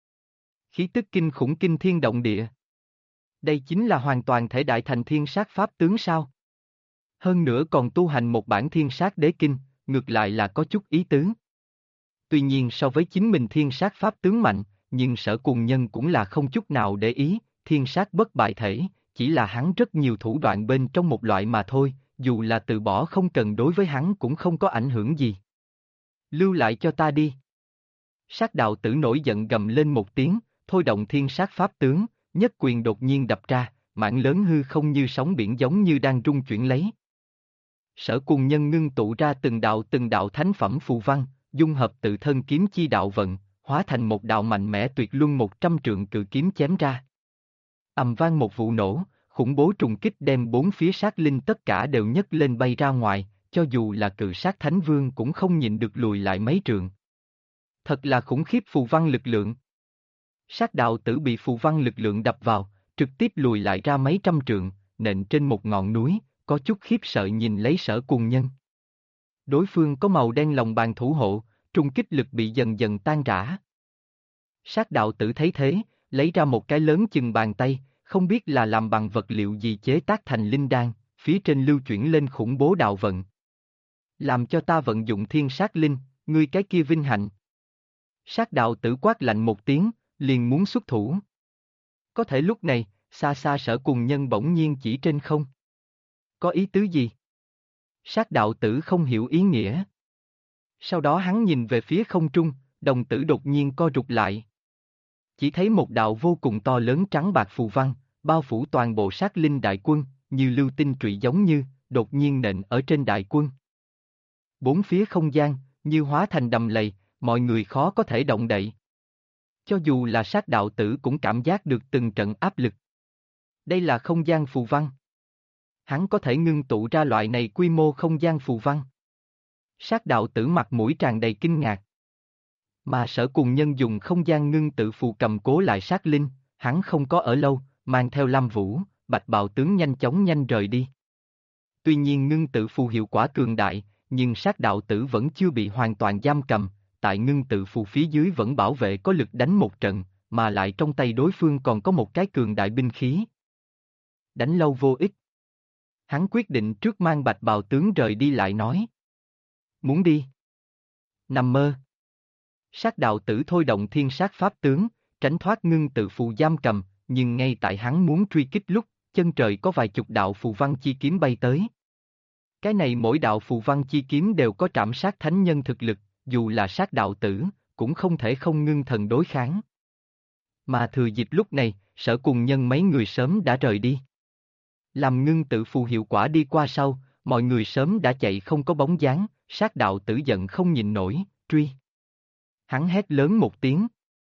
Khí tức kinh khủng kinh thiên động địa. Đây chính là hoàn toàn thể đại thành thiên sát pháp tướng sao? Hơn nữa còn tu hành một bản thiên sát đế kinh, ngược lại là có chút ý tứ. Tuy nhiên so với chính mình thiên sát pháp tướng mạnh, nhưng Sở Cùng Nhân cũng là không chút nào để ý, thiên sát bất bại thể, chỉ là hắn rất nhiều thủ đoạn bên trong một loại mà thôi, dù là từ bỏ không cần đối với hắn cũng không có ảnh hưởng gì. Lưu lại cho ta đi. Sát đạo tử nổi giận gầm lên một tiếng, thôi động thiên sát pháp tướng, nhất quyền đột nhiên đập ra, mảng lớn hư không như sóng biển giống như đang rung chuyển lấy. Sở Cùng Nhân ngưng tụ ra từng đạo thánh phẩm phù văn, dung hợp tự thân kiếm chi đạo vận, hóa thành một đạo mạnh mẽ tuyệt luân 100 trượng cự kiếm chém ra. Ầm vang một vụ nổ, khủng bố trùng kích đem bốn phía sát linh tất cả đều nhấc lên bay ra ngoài, cho dù là cự sát thánh vương cũng không nhịn được lùi lại mấy trượng. Thật là khủng khiếp phù văn lực lượng. Sát đạo tử bị phù văn lực lượng đập vào, trực tiếp lùi lại ra mấy trăm trượng, nện trên một ngọn núi, có chút khiếp sợ nhìn lấy Sở Cùng Nhân. Đối phương có màu đen lồng bàn thủ hộ, trung kích lực bị dần dần tan rã. Sát đạo tử thấy thế, lấy ra một cái lớn chừng bàn tay, không biết là làm bằng vật liệu gì chế tác thành linh đan, phía trên lưu chuyển lên khủng bố đạo vận. Làm cho ta vận dụng thiên sát linh, ngươi cái kia vinh hạnh. Sát đạo tử quát lạnh một tiếng, liền muốn xuất thủ. Có thể lúc này, xa xa Sở Cùng Nhân bỗng nhiên chỉ trên không. Có ý tứ gì? Sát đạo tử không hiểu ý nghĩa. Sau đó hắn nhìn về phía không trung, đồng tử đột nhiên co rụt lại. Chỉ thấy một đạo vô cùng to lớn trắng bạc phù văn, bao phủ toàn bộ sát linh đại quân, như lưu tinh trụy giống như, đột nhiên nện ở trên đại quân. Bốn phía không gian, như hóa thành đầm lầy, mọi người khó có thể động đậy. Cho dù là sát đạo tử cũng cảm giác được từng trận áp lực. Đây là không gian phù văn. Hắn có thể ngưng tụ ra loại này quy mô không gian phù văn. Sát đạo tử mặt mũi tràn đầy kinh ngạc. Mà Sở Cùng Nhân dùng không gian ngưng tự phù cầm cố lại sát linh, hắn không có ở lâu, mang theo Lam Vũ, Bạch Bào tướng nhanh rời đi. Tuy nhiên ngưng tự phù hiệu quả cường đại, nhưng sát đạo tử vẫn chưa bị hoàn toàn giam cầm, tại ngưng tự phù phía dưới vẫn bảo vệ có lực đánh một trận, mà lại trong tay đối phương còn có một cái cường đại binh khí. Đánh lâu vô ích. Hắn quyết định trước mang Bạch Bào tướng rời đi lại nói. Muốn đi? Nằm mơ. Sát đạo tử thôi động thiên sát pháp tướng, tránh thoát ngưng tự phù giam cầm, nhưng ngay tại hắn muốn truy kích lúc, chân trời có vài chục đạo phù văn chi kiếm bay tới. Cái này mỗi đạo phù văn chi kiếm đều có trảm sát thánh nhân thực lực, dù là sát đạo tử, cũng không thể không ngưng thần đối kháng. Mà thừa dịp lúc này, Sở Cùng Nhân mấy người sớm đã rời đi. Làm ngưng tự phù hiệu quả đi qua sau, mọi người sớm đã chạy không có bóng dáng, sát đạo tử giận không nhịn nổi, truy. Hắn hét lớn một tiếng.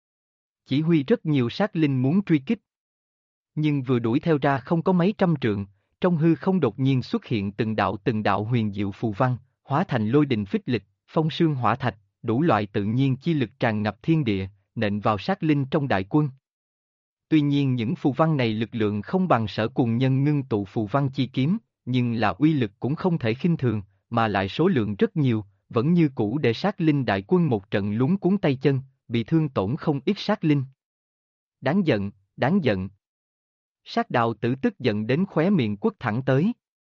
Chỉ huy rất nhiều sát linh muốn truy kích. Nhưng vừa đuổi theo ra không có mấy trăm trượng, trong hư không đột nhiên xuất hiện từng đạo huyền diệu phù văn, hóa thành lôi đình phích lịch, phong sương hỏa thạch, đủ loại tự nhiên chi lực tràn ngập thiên địa, nện vào sát linh trong đại quân. Tuy nhiên những phù văn này lực lượng không bằng Sở Cùng Nhân ngưng tụ phù văn chi kiếm, nhưng là uy lực cũng không thể khinh thường, mà lại số lượng rất nhiều, vẫn như cũ để sát linh đại quân một trận lúng cuốn tay chân, bị thương tổn không ít sát linh. Đáng giận, đáng giận. Sát đạo tử tức giận đến khóe miệng quất thẳng tới.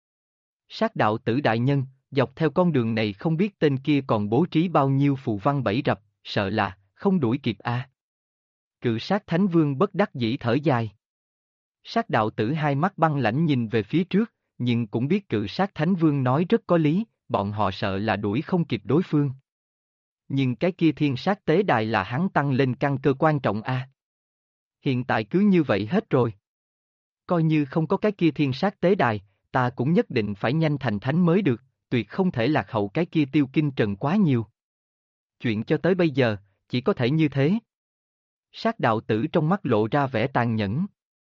Sát đạo tử đại nhân, dọc theo con đường này không biết tên kia còn bố trí bao nhiêu phù văn bẫy rập, sợ là không đuổi kịp a. Cự sát thánh vương bất đắc dĩ thở dài. Sát đạo tử hai mắt băng lãnh nhìn về phía trước, nhưng cũng biết cự sát thánh vương nói rất có lý, bọn họ sợ là đuổi không kịp đối phương. Nhưng cái kia thiên sát tế đài là hắn tăng lên căn cơ quan trọng a. Hiện tại cứ như vậy hết rồi. Coi như không có cái kia thiên sát tế đài, ta cũng nhất định phải nhanh thành thánh mới được, tuyệt không thể lạc hậu cái kia Tiêu Kinh Trần quá nhiều. Chuyện cho tới bây giờ, chỉ có thể như thế. Sát đạo tử trong mắt lộ ra vẻ tàn nhẫn.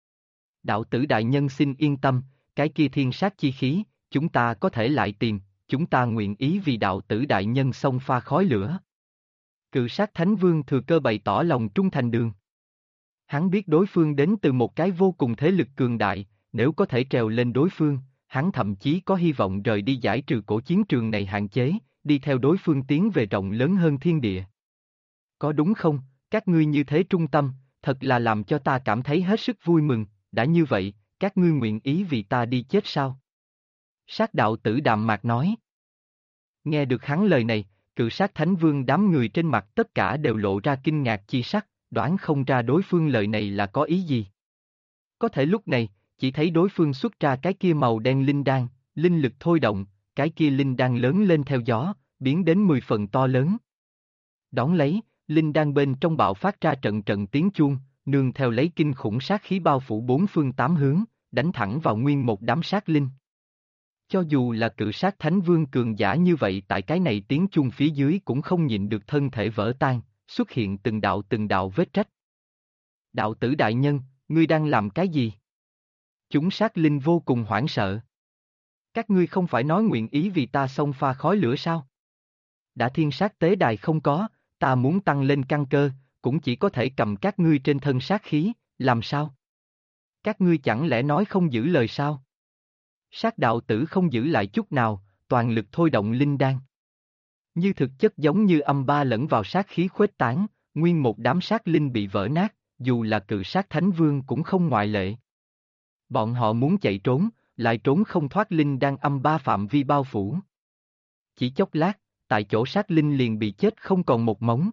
Đạo tử đại nhân xin yên tâm, cái kia thiên sát chi khí, chúng ta có thể lại tìm, chúng ta nguyện ý vì đạo tử đại nhân xông pha khói lửa. Cự sát thánh vương thừa cơ bày tỏ lòng trung thành đường. Hắn biết đối phương đến từ một cái vô cùng thế lực cường đại, nếu có thể trèo lên đối phương, hắn thậm chí có hy vọng rời đi giải trừ cổ chiến trường này hạn chế, đi theo đối phương tiến về rộng lớn hơn thiên địa. Có đúng không, các ngươi như thế trung tâm, thật là làm cho ta cảm thấy hết sức vui mừng, đã như vậy, các ngươi nguyện ý vì ta đi chết sao? Sát đạo tử đạm mạc nói. Nghe được hắn lời này, cự sát thánh vương đám người trên mặt tất cả đều lộ ra kinh ngạc chi sắc, đoán không ra đối phương lời này là có ý gì. Có thể lúc này, chỉ thấy đối phương xuất ra cái kia màu đen linh đan, linh lực thôi động, cái kia linh đan lớn lên theo gió, biến đến 10 phần to lớn. Đón lấy, linh đan bên trong bạo phát ra trận trận tiếng chuông, nương theo lấy kinh khủng sát khí bao phủ bốn phương tám hướng, đánh thẳng vào nguyên một đám sát linh. Cho dù là cự sát thánh vương cường giả như vậy tại cái này tiếng chuông phía dưới cũng không nhịn được thân thể vỡ tan, xuất hiện từng đạo vết rách. Đạo tử đại nhân, ngươi đang làm cái gì? Chúng sát linh vô cùng hoảng sợ. Các ngươi không phải nói nguyện ý vì ta xông pha khói lửa sao? Đã thiên sát tế đài không có, ta muốn tăng lên căn cơ, cũng chỉ có thể cầm các ngươi trên thân sát khí, làm sao? Các ngươi chẳng lẽ nói không giữ lời sao? Sát đạo tử không giữ lại chút nào, toàn lực thôi động linh đan. Như thực chất giống như âm ba lẫn vào sát khí khuếch tán, nguyên một đám sát linh bị vỡ nát, dù là cự sát thánh vương cũng không ngoại lệ. Bọn họ muốn chạy trốn, lại trốn không thoát linh đan âm ba phạm vi bao phủ. Chỉ chốc lát, tại chỗ sát linh liền bị chết không còn một mống.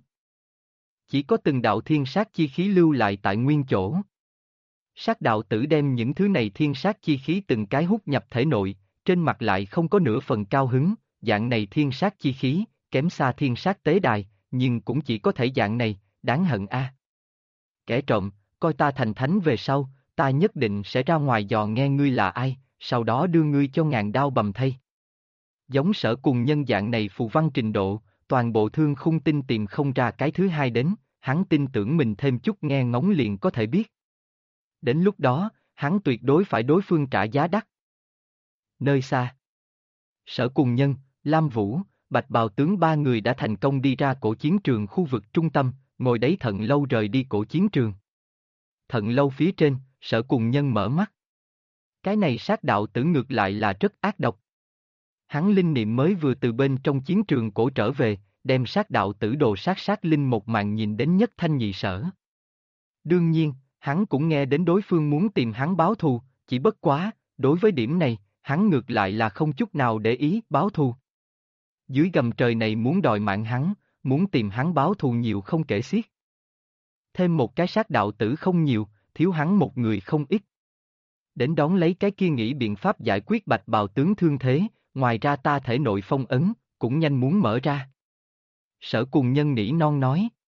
Chỉ có từng đạo thiên sát chi khí lưu lại tại nguyên chỗ. Sát đạo tử đem những thứ này thiên sát chi khí từng cái hút nhập thể nội, trên mặt lại không có nửa phần cao hứng, dạng này thiên sát chi khí, kém xa thiên sát tế đài, nhưng cũng chỉ có thể dạng này, đáng hận a. Kẻ trộm, coi ta thành thánh về sau, ta nhất định sẽ ra ngoài dò nghe ngươi là ai, sau đó đưa ngươi cho ngàn đao bầm thây. Giống Sở Cùng Nhân dạng này phù văn trình độ, toàn bộ thương khung tinh tìm không ra cái thứ hai đến, hắn tin tưởng mình thêm chút nghe ngóng liền có thể biết. Đến lúc đó, hắn tuyệt đối phải đối phương trả giá đắt. Nơi xa, Sở Cùng Nhân, Lam Vũ, Bạch Bào tướng ba người đã thành công đi ra cổ chiến trường khu vực trung tâm, ngồi đấy thận lâu rời đi cổ chiến trường. thận lâu phía trên, Sở Cùng Nhân mở mắt. Cái này sát đạo tử ngược lại là rất ác độc. Hắn linh niệm mới vừa từ bên trong chiến trường cổ trở về, đem sát đạo tử đồ sát linh một màn nhìn đến nhất thanh nhị sở. Đương nhiên, hắn cũng nghe đến đối phương muốn tìm hắn báo thù, chỉ bất quá, đối với điểm này, hắn ngược lại là không chút nào để ý báo thù. Dưới gầm trời này muốn đòi mạng hắn, muốn tìm hắn báo thù nhiều không kể xiết. Thêm một cái sát đạo tử không nhiều, thiếu hắn một người không ít. Đến đón lấy cái kia nghĩ biện pháp giải quyết Bạch Bào tướng thương thế, ngoài ra ta thể nội phong ấn, cũng nhanh muốn mở ra. Sở Cùng Nhân nỉ non nói.